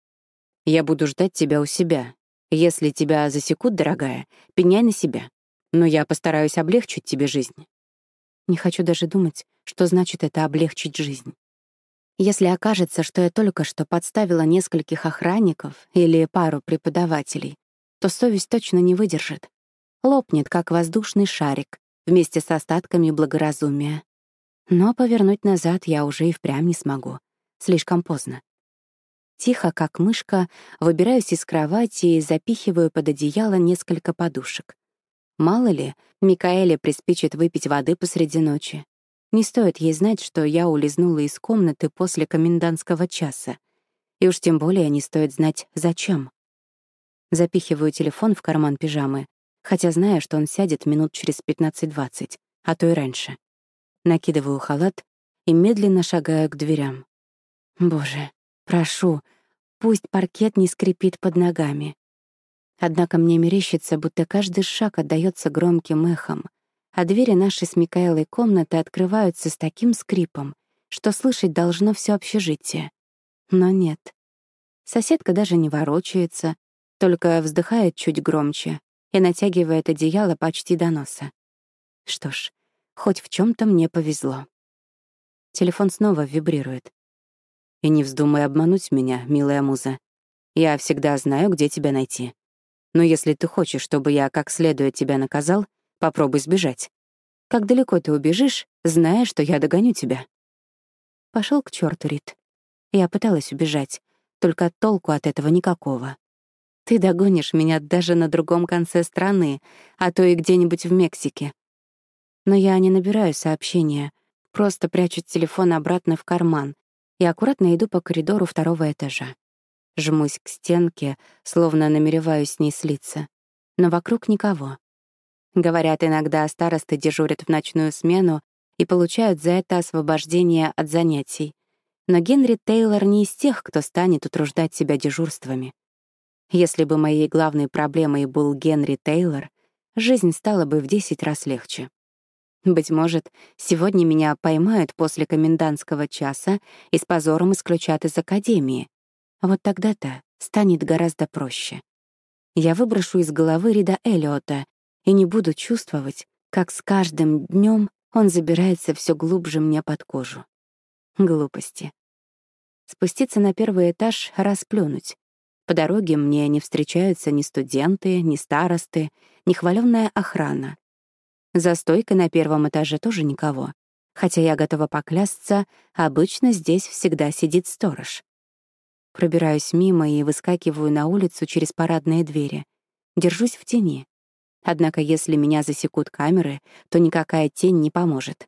Я буду ждать тебя у себя. Если тебя засекут, дорогая, пеняй на себя. Но я постараюсь облегчить тебе жизнь. Не хочу даже думать, что значит это облегчить жизнь. Если окажется, что я только что подставила нескольких охранников или пару преподавателей, то совесть точно не выдержит. Лопнет, как воздушный шарик, вместе с остатками благоразумия. Но повернуть назад я уже и впрямь не смогу. Слишком поздно. Тихо, как мышка, выбираюсь из кровати и запихиваю под одеяло несколько подушек. Мало ли, Микаэле приспичит выпить воды посреди ночи. Не стоит ей знать, что я улизнула из комнаты после комендантского часа. И уж тем более не стоит знать, зачем. Запихиваю телефон в карман пижамы, хотя знаю, что он сядет минут через 15-20, а то и раньше. Накидываю халат и медленно шагаю к дверям. Боже, прошу, пусть паркет не скрипит под ногами. Однако мне мерещится, будто каждый шаг отдаётся громким эхом, а двери нашей с Микаэлой комнаты открываются с таким скрипом, что слышать должно всё общежитие. Но нет. Соседка даже не ворочается, только вздыхает чуть громче и натягивает одеяло почти до носа. Что ж, хоть в чём-то мне повезло. Телефон снова вибрирует. И не вздумай обмануть меня, милая муза. Я всегда знаю, где тебя найти. Но если ты хочешь, чтобы я как следует тебя наказал, попробуй сбежать. Как далеко ты убежишь, зная, что я догоню тебя? Пошёл к чёрту, Рит. Я пыталась убежать, только толку от этого никакого. Ты догонишь меня даже на другом конце страны, а то и где-нибудь в Мексике. Но я не набираю сообщения, просто прячу телефон обратно в карман и аккуратно иду по коридору второго этажа. Жмусь к стенке, словно намереваюсь с ней слиться. Но вокруг никого. Говорят, иногда старосты дежурят в ночную смену и получают за это освобождение от занятий. Но Генри Тейлор не из тех, кто станет утруждать себя дежурствами. Если бы моей главной проблемой был Генри Тейлор, жизнь стала бы в 10 раз легче. Быть может, сегодня меня поймают после комендантского часа и с позором исключат из академии. Вот тогда-то станет гораздо проще. Я выброшу из головы Рида Эллиота и не буду чувствовать, как с каждым днем он забирается все глубже мне под кожу. Глупости. Спуститься на первый этаж — расплюнуть. По дороге мне не встречаются ни студенты, ни старосты, ни хваленная охрана. За стойкой на первом этаже тоже никого, хотя я готова поклясться, обычно здесь всегда сидит сторож. Пробираюсь мимо и выскакиваю на улицу через парадные двери. Держусь в тени. Однако если меня засекут камеры, то никакая тень не поможет.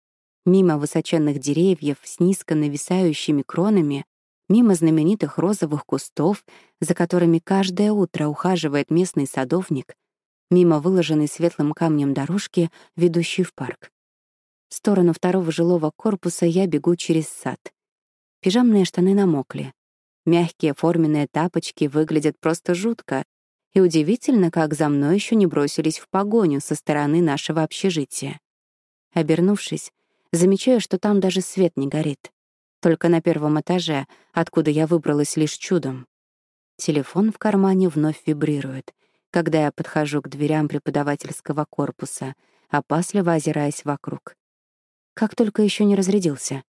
Мимо высоченных деревьев с низко нависающими кронами, мимо знаменитых розовых кустов, за которыми каждое утро ухаживает местный садовник, мимо выложенной светлым камнем дорожки, ведущей в парк. В сторону второго жилого корпуса я бегу через сад. Пижамные штаны намокли. Мягкие форменные тапочки выглядят просто жутко, и удивительно, как за мной еще не бросились в погоню со стороны нашего общежития. Обернувшись, замечаю, что там даже свет не горит. Только на первом этаже, откуда я выбралась лишь чудом. Телефон в кармане вновь вибрирует, когда я подхожу к дверям преподавательского корпуса, опасливо озираясь вокруг. Как только еще не разрядился.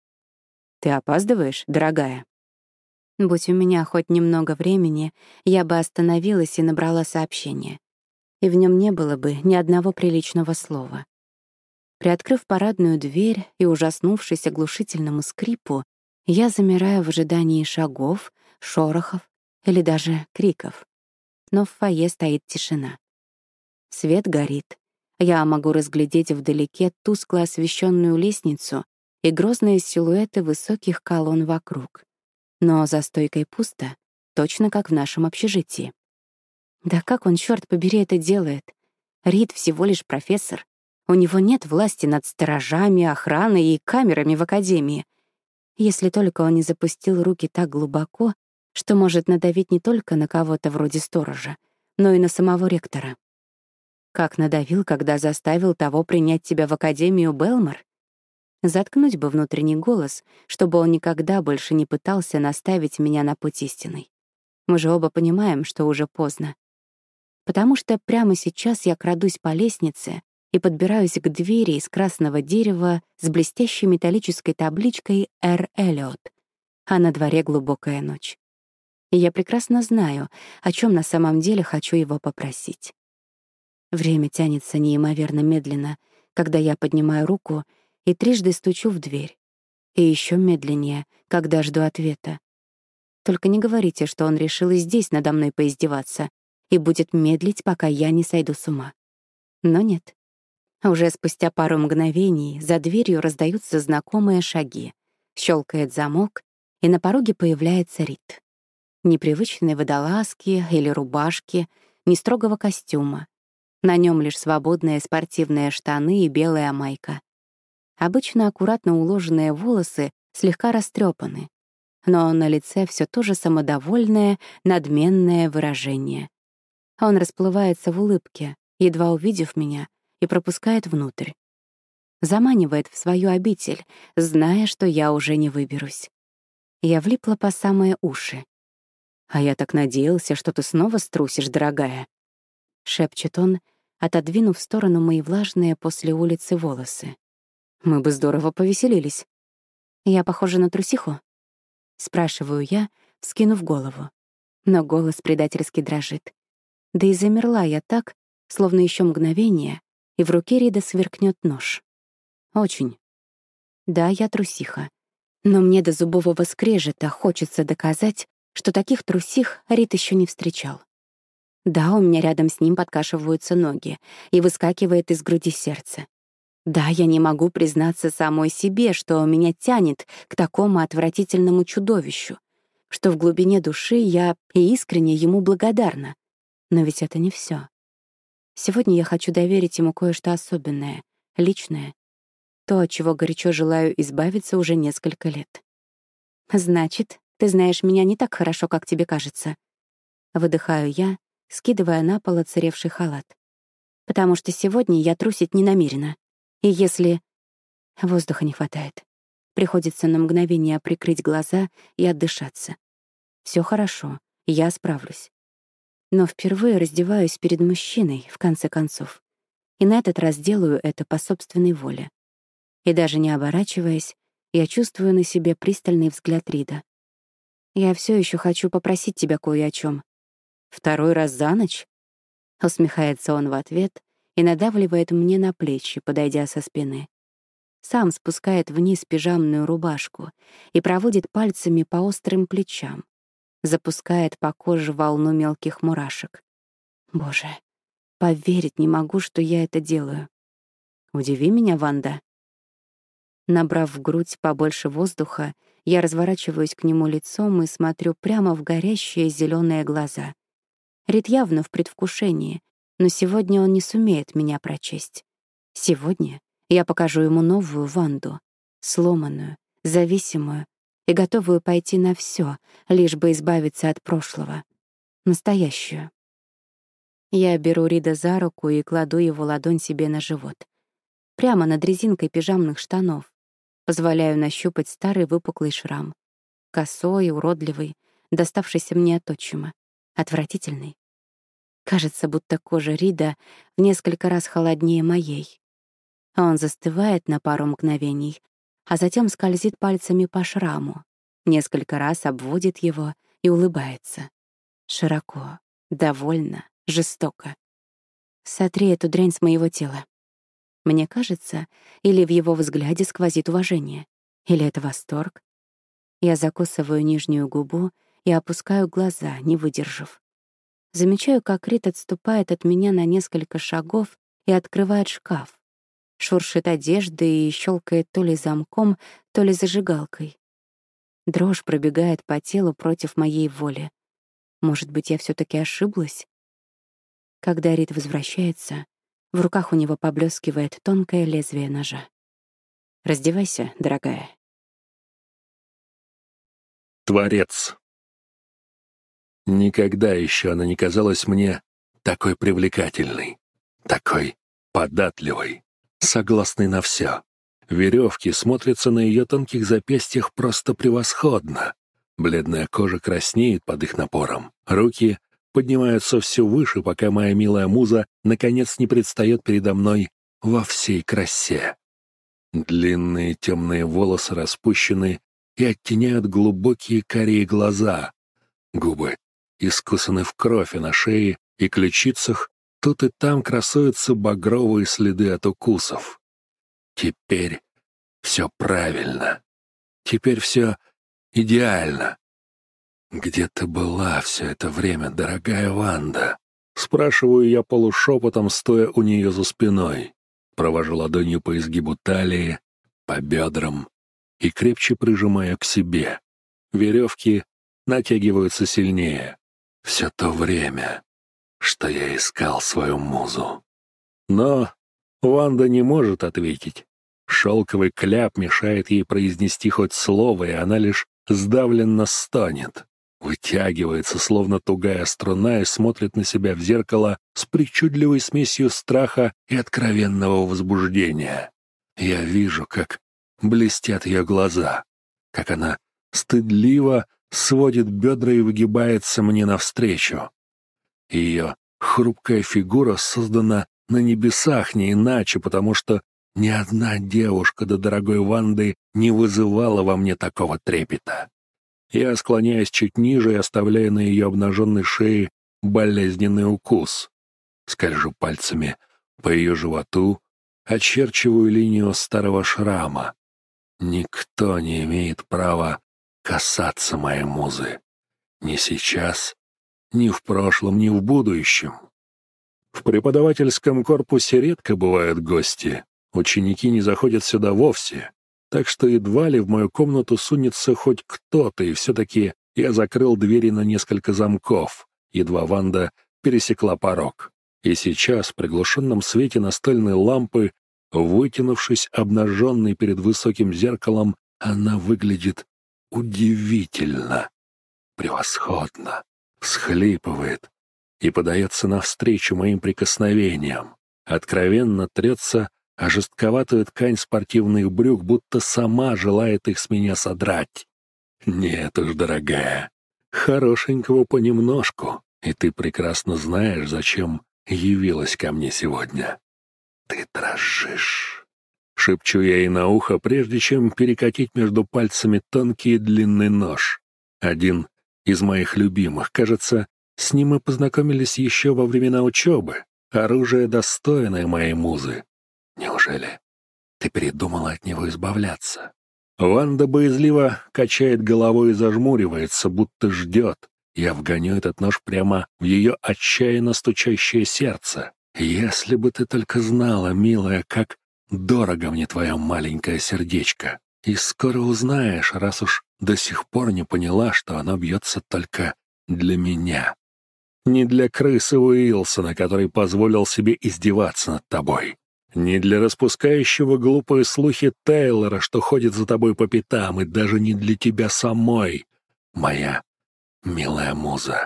Ты опаздываешь, дорогая? Будь у меня хоть немного времени, я бы остановилась и набрала сообщение. И в нем не было бы ни одного приличного слова. Приоткрыв парадную дверь и ужаснувшись оглушительному скрипу, я замираю в ожидании шагов, шорохов или даже криков. Но в фойе стоит тишина. Свет горит. Я могу разглядеть вдалеке тускло освещенную лестницу и грозные силуэты высоких колонн вокруг. Но за стойкой пусто, точно как в нашем общежитии. Да как он, чёрт побери, это делает? Рид всего лишь профессор. У него нет власти над сторожами, охраной и камерами в академии. Если только он не запустил руки так глубоко, что может надавить не только на кого-то вроде сторожа, но и на самого ректора. Как надавил, когда заставил того принять тебя в Академию Белмор? Заткнуть бы внутренний голос, чтобы он никогда больше не пытался наставить меня на путь истинный. Мы же оба понимаем, что уже поздно. Потому что прямо сейчас я крадусь по лестнице и подбираюсь к двери из красного дерева с блестящей металлической табличкой «Р. Эллиот», а на дворе глубокая ночь. И я прекрасно знаю, о чем на самом деле хочу его попросить. Время тянется неимоверно медленно, когда я поднимаю руку и трижды стучу в дверь. И еще медленнее, когда жду ответа. Только не говорите, что он решил и здесь надо мной поиздеваться и будет медлить, пока я не сойду с ума. Но нет. Уже спустя пару мгновений за дверью раздаются знакомые шаги, щелкает замок, и на пороге появляется Рид. Непривычной водолазки или рубашки, не строгого костюма. На нем лишь свободные спортивные штаны и белая майка. Обычно аккуратно уложенные волосы слегка растрепаны, но на лице все то же самодовольное, надменное выражение. Он расплывается в улыбке, едва увидев меня, и пропускает внутрь. Заманивает в свою обитель, зная, что я уже не выберусь. Я влипла по самые уши. «А я так надеялся, что ты снова струсишь, дорогая», — шепчет он, отодвинув в сторону мои влажные после улицы волосы. «Мы бы здорово повеселились». «Я похожа на трусиху?» — спрашиваю я, вскинув голову. Но голос предательски дрожит. Да и замерла я так, словно еще мгновение, и в руке Рида сверкнет нож. «Очень». Да, я трусиха. Но мне до зубового скрежета хочется доказать, что таких трусих Рид еще не встречал. Да, у меня рядом с ним подкашиваются ноги, и выскакивает из груди сердце. Да, я не могу признаться самой себе, что меня тянет к такому отвратительному чудовищу, что в глубине души я и искренне ему благодарна. Но ведь это не все. Сегодня я хочу доверить ему кое-что особенное, личное, то, от чего горячо желаю избавиться уже несколько лет. «Значит, ты знаешь меня не так хорошо, как тебе кажется». Выдыхаю я, скидывая на пол оцаревший халат. «Потому что сегодня я трусить не намерена. И если...» Воздуха не хватает. Приходится на мгновение прикрыть глаза и отдышаться. Все хорошо, я справлюсь. Но впервые раздеваюсь перед мужчиной, в конце концов. И на этот раз делаю это по собственной воле. И даже не оборачиваясь, я чувствую на себе пристальный взгляд Рида. «Я все еще хочу попросить тебя кое о чем. «Второй раз за ночь?» Усмехается он в ответ и надавливает мне на плечи, подойдя со спины. Сам спускает вниз пижамную рубашку и проводит пальцами по острым плечам, запускает по коже волну мелких мурашек. Боже, поверить не могу, что я это делаю. Удиви меня, Ванда. Набрав в грудь побольше воздуха, я разворачиваюсь к нему лицом и смотрю прямо в горящие зеленые глаза. Рид явно в предвкушении, но сегодня он не сумеет меня прочесть. Сегодня я покажу ему новую Ванду, сломанную, зависимую и готовую пойти на все, лишь бы избавиться от прошлого. Настоящую. Я беру Рида за руку и кладу его ладонь себе на живот. Прямо над резинкой пижамных штанов. Позволяю нащупать старый выпуклый шрам. Косой и уродливый, доставшийся мне от отчима. Отвратительный. Кажется, будто кожа Рида в несколько раз холоднее моей. Он застывает на пару мгновений, а затем скользит пальцами по шраму, несколько раз обводит его и улыбается. Широко, довольно, жестоко. «Сотри эту дрянь с моего тела». Мне кажется, или в его взгляде сквозит уважение, или это восторг. Я закусываю нижнюю губу и опускаю глаза, не выдержав. Замечаю, как Рид отступает от меня на несколько шагов и открывает шкаф. Шуршит одеждой и щелкает то ли замком, то ли зажигалкой. Дрожь пробегает по телу против моей воли. Может быть, я все таки ошиблась? Когда Рид возвращается, в руках у него поблескивает тонкое лезвие ножа. «Раздевайся, дорогая». Творец. Никогда еще она не казалась мне такой привлекательной, такой податливой, согласной на все. Веревки смотрятся на ее тонких запястьях просто превосходно. Бледная кожа краснеет под их напором. Руки поднимаются все выше, пока моя милая муза наконец не предстает передо мной во всей красе. Длинные темные волосы распущены и оттеняют глубокие карие глаза. Губы искусаны в кровь, а на шее и ключицах тут и там красуются багровые следы от укусов. Теперь все правильно. Теперь все идеально. «Где ты была все это время, дорогая Ванда?» Спрашиваю я полушепотом, стоя у нее за спиной. Провожу ладонью по изгибу талии, по бедрам и крепче прижимаю к себе. Веревки натягиваются сильнее. Все то время, что я искал свою музу. Но Ванда не может ответить. Шелковый кляп мешает ей произнести хоть слово, и она лишь сдавленно стонет. Вытягивается, словно тугая струна, и смотрит на себя в зеркало с причудливой смесью страха и откровенного возбуждения. Я вижу, как блестят ее глаза, как она стыдливо сводит бедра и выгибается мне навстречу. Ее хрупкая фигура создана на небесах не иначе, потому что ни одна девушка до дорогой Ванды не вызывала во мне такого трепета. Я склоняюсь чуть ниже и оставляю на ее обнаженной шее болезненный укус. Скольжу пальцами по ее животу, очерчиваю линию старого шрама. Никто не имеет права касаться моей музы. Ни сейчас, ни в прошлом, ни в будущем. В преподавательском корпусе редко бывают гости. Ученики не заходят сюда вовсе. Так что едва ли в мою комнату сунется хоть кто-то, и все-таки я закрыл двери на несколько замков, едва Ванда пересекла порог. И сейчас, в приглушенном свете настольной лампы, вытянувшись обнаженной перед высоким зеркалом, она выглядит удивительно, превосходно, всхлипывает и подается навстречу моим прикосновениям, откровенно трется а жестковатую ткань спортивных брюк, будто сама желает их с меня содрать. Нет уж, дорогая, хорошенького понемножку, и ты прекрасно знаешь, зачем явилась ко мне сегодня. Ты дрожишь. Шепчу я ей на ухо, прежде чем перекатить между пальцами тонкий и длинный нож. Один из моих любимых. Кажется, с ним мы познакомились еще во времена учебы. Оружие, достойное моей музы. Неужели ты передумала от него избавляться? Ванда боязливо качает головой и зажмуривается, будто ждет. Я вгоню этот нож прямо в ее отчаянно стучащее сердце. Если бы ты только знала, милая, как дорого мне твое маленькое сердечко. И скоро узнаешь, раз уж до сих пор не поняла, что оно бьется только для меня. Не для крысы Уилсона, который позволил себе издеваться над тобой. Не для распускающего глупые слухи Тейлора, что ходит за тобой по пятам, и даже не для тебя самой, моя милая муза.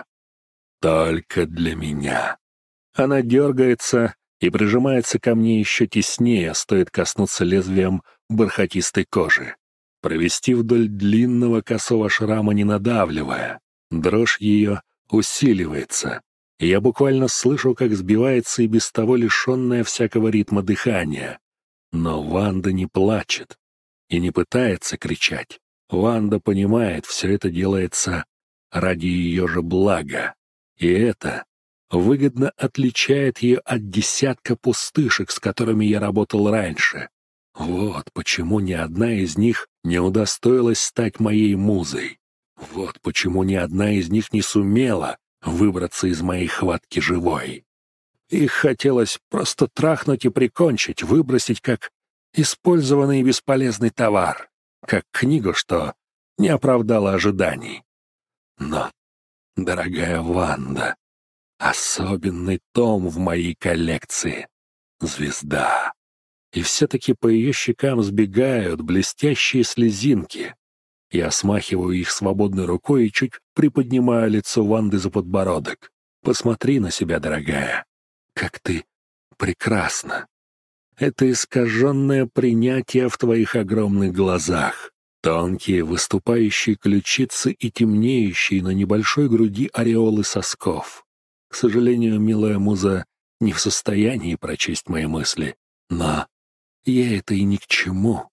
Только для меня. Она дергается и прижимается ко мне еще теснее, стоит коснуться лезвием бархатистой кожи. Провести вдоль длинного косого шрама, не надавливая. Дрожь ее усиливается. И я буквально слышу, как сбивается и без того лишенное всякого ритма дыхания. Но Ванда не плачет и не пытается кричать. Ванда понимает, все это делается ради ее же блага. И это выгодно отличает ее от десятка пустышек, с которыми я работал раньше. Вот почему ни одна из них не удостоилась стать моей музой. Вот почему ни одна из них не сумела выбраться из моей хватки живой. Их хотелось просто трахнуть и прикончить, выбросить как использованный и бесполезный товар, как книгу, что не оправдала ожиданий. Но, дорогая Ванда, особенный том в моей коллекции — звезда. И все-таки по ее щекам сбегают блестящие слезинки. Я смахиваю их свободной рукой и чуть приподнимаю лицо Ванды за подбородок. Посмотри на себя, дорогая. Как ты прекрасна. Это искаженное принятие в твоих огромных глазах. Тонкие, выступающие ключицы и темнеющие на небольшой груди ореолы сосков. К сожалению, милая муза не в состоянии прочесть мои мысли, но ей это и ни к чему.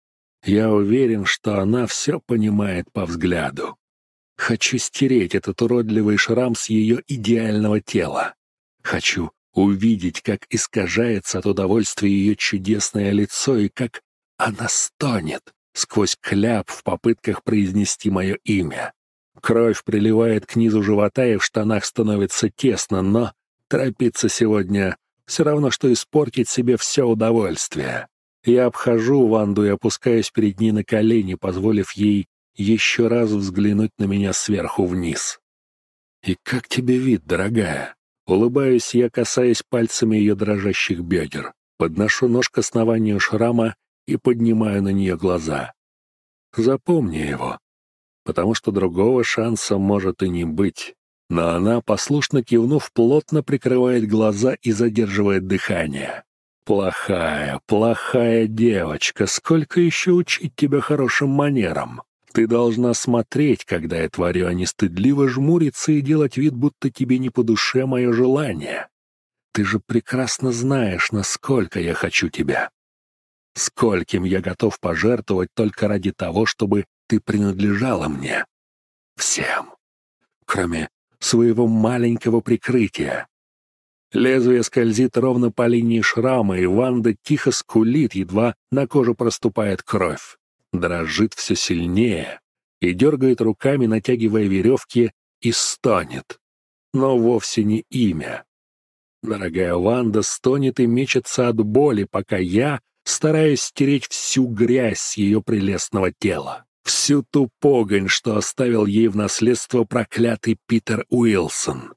Я уверен, что она все понимает по взгляду. Хочу стереть этот уродливый шрам с ее идеального тела. Хочу увидеть, как искажается от удовольствия ее чудесное лицо и как она стонет сквозь кляп в попытках произнести мое имя. Кровь приливает к низу живота, и в штанах становится тесно, но торопиться сегодня все равно, что испортить себе все удовольствие. Я обхожу Ванду и опускаюсь перед ней на колени, позволив ей еще раз взглянуть на меня сверху вниз. «И как тебе вид, дорогая?» Улыбаюсь я, касаясь пальцами ее дрожащих бедер, подношу нож к основанию шрама и поднимаю на нее глаза. Запомни его, потому что другого шанса может и не быть. Но она, послушно кивнув, плотно прикрывает глаза и задерживает дыхание. «Плохая, плохая девочка, сколько еще учить тебя хорошим манерам? Ты должна смотреть, когда я творю, а не стыдливо жмуриться и делать вид, будто тебе не по душе мое желание. Ты же прекрасно знаешь, насколько я хочу тебя. Скольким я готов пожертвовать только ради того, чтобы ты принадлежала мне. Всем, кроме своего маленького прикрытия». Лезвие скользит ровно по линии шрама, и Ванда тихо скулит, едва на кожу проступает кровь. Дрожит все сильнее и дергает руками, натягивая веревки, и стонет. Но вовсе не имя. Дорогая Ванда стонет и мечется от боли, пока я стараюсь стереть всю грязь с ее прелестного тела. Всю ту погонь, что оставил ей в наследство проклятый Питер Уилсон.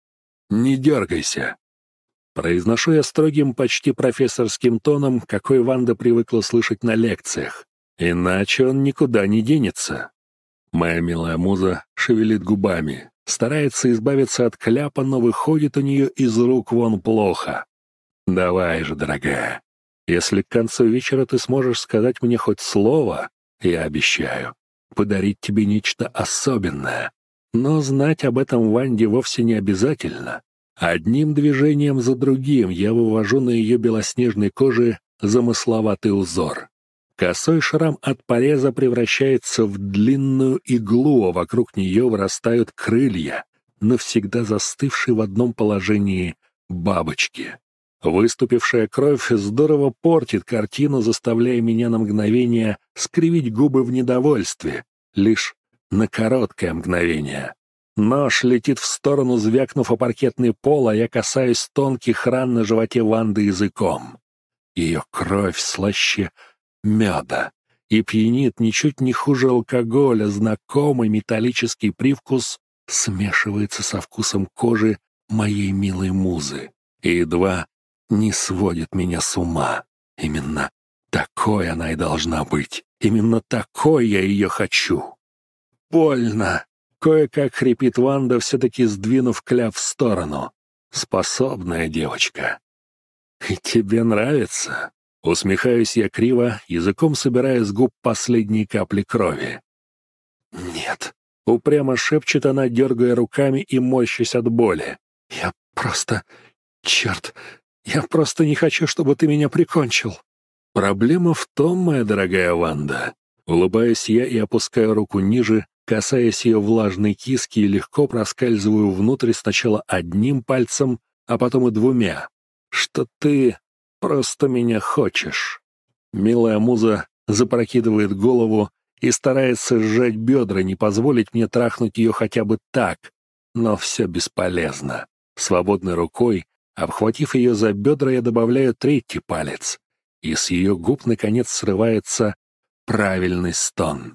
«Не дергайся!» Произношу я строгим, почти профессорским тоном, какой Ванда привыкла слышать на лекциях. Иначе он никуда не денется. Моя милая муза шевелит губами, старается избавиться от кляпа, но выходит у нее из рук вон плохо. «Давай же, дорогая, если к концу вечера ты сможешь сказать мне хоть слово, я обещаю подарить тебе нечто особенное. Но знать об этом Ванде вовсе не обязательно. Одним движением за другим я вывожу на ее белоснежной коже замысловатый узор. Косой шрам от пореза превращается в длинную иглу, а вокруг нее вырастают крылья, навсегда застывшие в одном положении бабочки. Выступившая кровь здорово портит картину, заставляя меня на мгновение скривить губы в недовольстве, лишь на короткое мгновение. Нож летит в сторону, звякнув о паркетный пол, а я касаюсь тонких ран на животе Ванды языком. Ее кровь слаще меда и пьянит ничуть не хуже алкоголя, знакомый металлический привкус смешивается со вкусом кожи моей милой музы и едва не сводит меня с ума. Именно такой она и должна быть. Именно такой я ее хочу. Больно. Кое-как хрипит Ванда, все-таки сдвинув кляп в сторону. Способная девочка. «И тебе нравится?» Усмехаюсь я криво, языком собирая с губ последние капли крови. «Нет», — упрямо шепчет она, дергая руками и морщась от боли. «Я просто... Черт, я просто не хочу, чтобы ты меня прикончил». «Проблема в том, моя дорогая Ванда...» Улыбаюсь я и опускаю руку ниже, касаясь ее влажной киски, и легко проскальзываю внутрь сначала одним пальцем, а потом и двумя. «Что ты просто меня хочешь». Милая муза запрокидывает голову и старается сжать бедра, не позволить мне трахнуть ее хотя бы так, но все бесполезно. Свободной рукой, обхватив ее за бедра, я добавляю третий палец, и с ее губ, наконец, срывается правильный стон.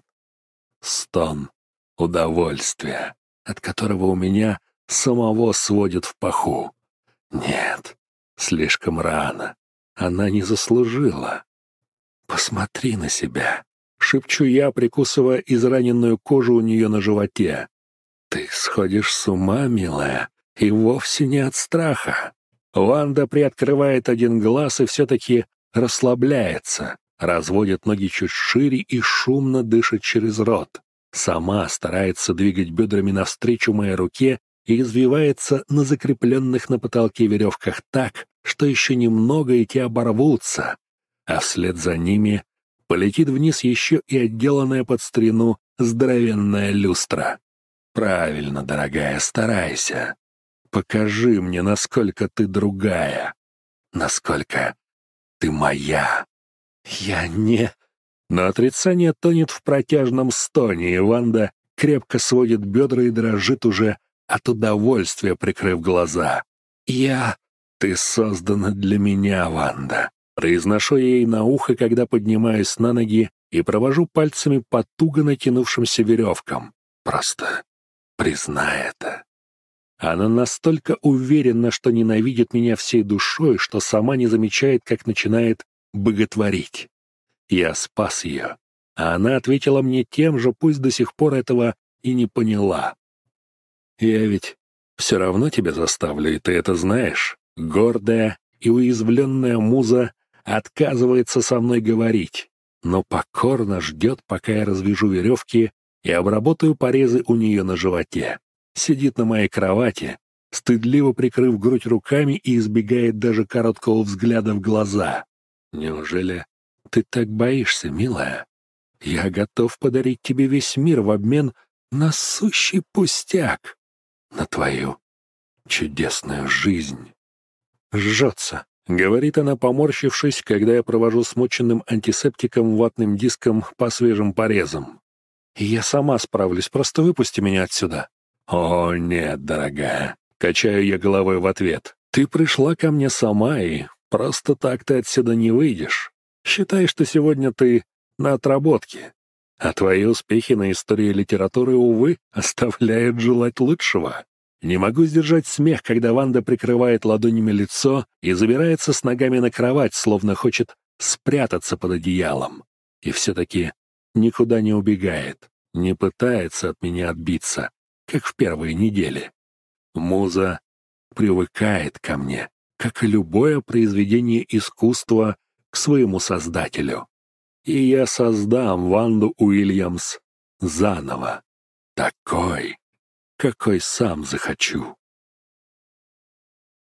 Стон удовольствия, от которого у меня самого сводит в паху. Нет, слишком рано. Она не заслужила. «Посмотри на себя», — шепчу я, прикусывая израненную кожу у нее на животе. «Ты сходишь с ума, милая, и вовсе не от страха». Ванда приоткрывает один глаз и все-таки расслабляется, разводит ноги чуть шире и шумно дышит через рот. Сама старается двигать бедрами навстречу моей руке и извивается на закрепленных на потолке веревках так, что еще немного и те оборвутся, а вслед за ними полетит вниз еще и отделанная под старину здоровенная люстра. Правильно, дорогая, старайся. Покажи мне, насколько ты другая, насколько ты моя. Я не... Но отрицание тонет в протяжном стоне, и Ванда крепко сводит бедра и дрожит уже от удовольствия, прикрыв глаза. Ты создана для меня, Ванда. Произношу ей на ухо, когда поднимаюсь на ноги и провожу пальцами по туго натянувшимся веревкам. Просто признай это. Она настолько уверена, что ненавидит меня всей душой, что сама не замечает, как начинает боготворить. Я спас ее, а она ответила мне тем же, пусть до сих пор этого и не поняла. Я ведь все равно тебя заставлю, и ты это знаешь. Гордая и уязвленная муза отказывается со мной говорить, но покорно ждет, пока я развяжу веревки и обработаю порезы у нее на животе. Сидит на моей кровати, стыдливо прикрыв грудь руками и избегает даже короткого взгляда в глаза. Неужели ты так боишься, милая? Я готов подарить тебе весь мир в обмен на сущий пустяк, на твою чудесную жизнь. «Жжется», — говорит она, поморщившись, когда я провожу смоченным антисептиком ватным диском по свежим порезам. «Я сама справлюсь, просто выпусти меня отсюда». «О, нет, дорогая», — качаю я головой в ответ. «Ты пришла ко мне сама, и просто так ты отсюда не выйдешь. Считай, что сегодня ты на отработке, а твои успехи на истории литературы, увы, оставляют желать лучшего». Не могу сдержать смех, когда Ванда прикрывает ладонями лицо и забирается с ногами на кровать, словно хочет спрятаться под одеялом. И все-таки никуда не убегает, не пытается от меня отбиться, как в первые недели. Муза привыкает ко мне, как и любое произведение искусства, к своему создателю. И я создам Ванду Уильямс заново, такой, какой сам захочу.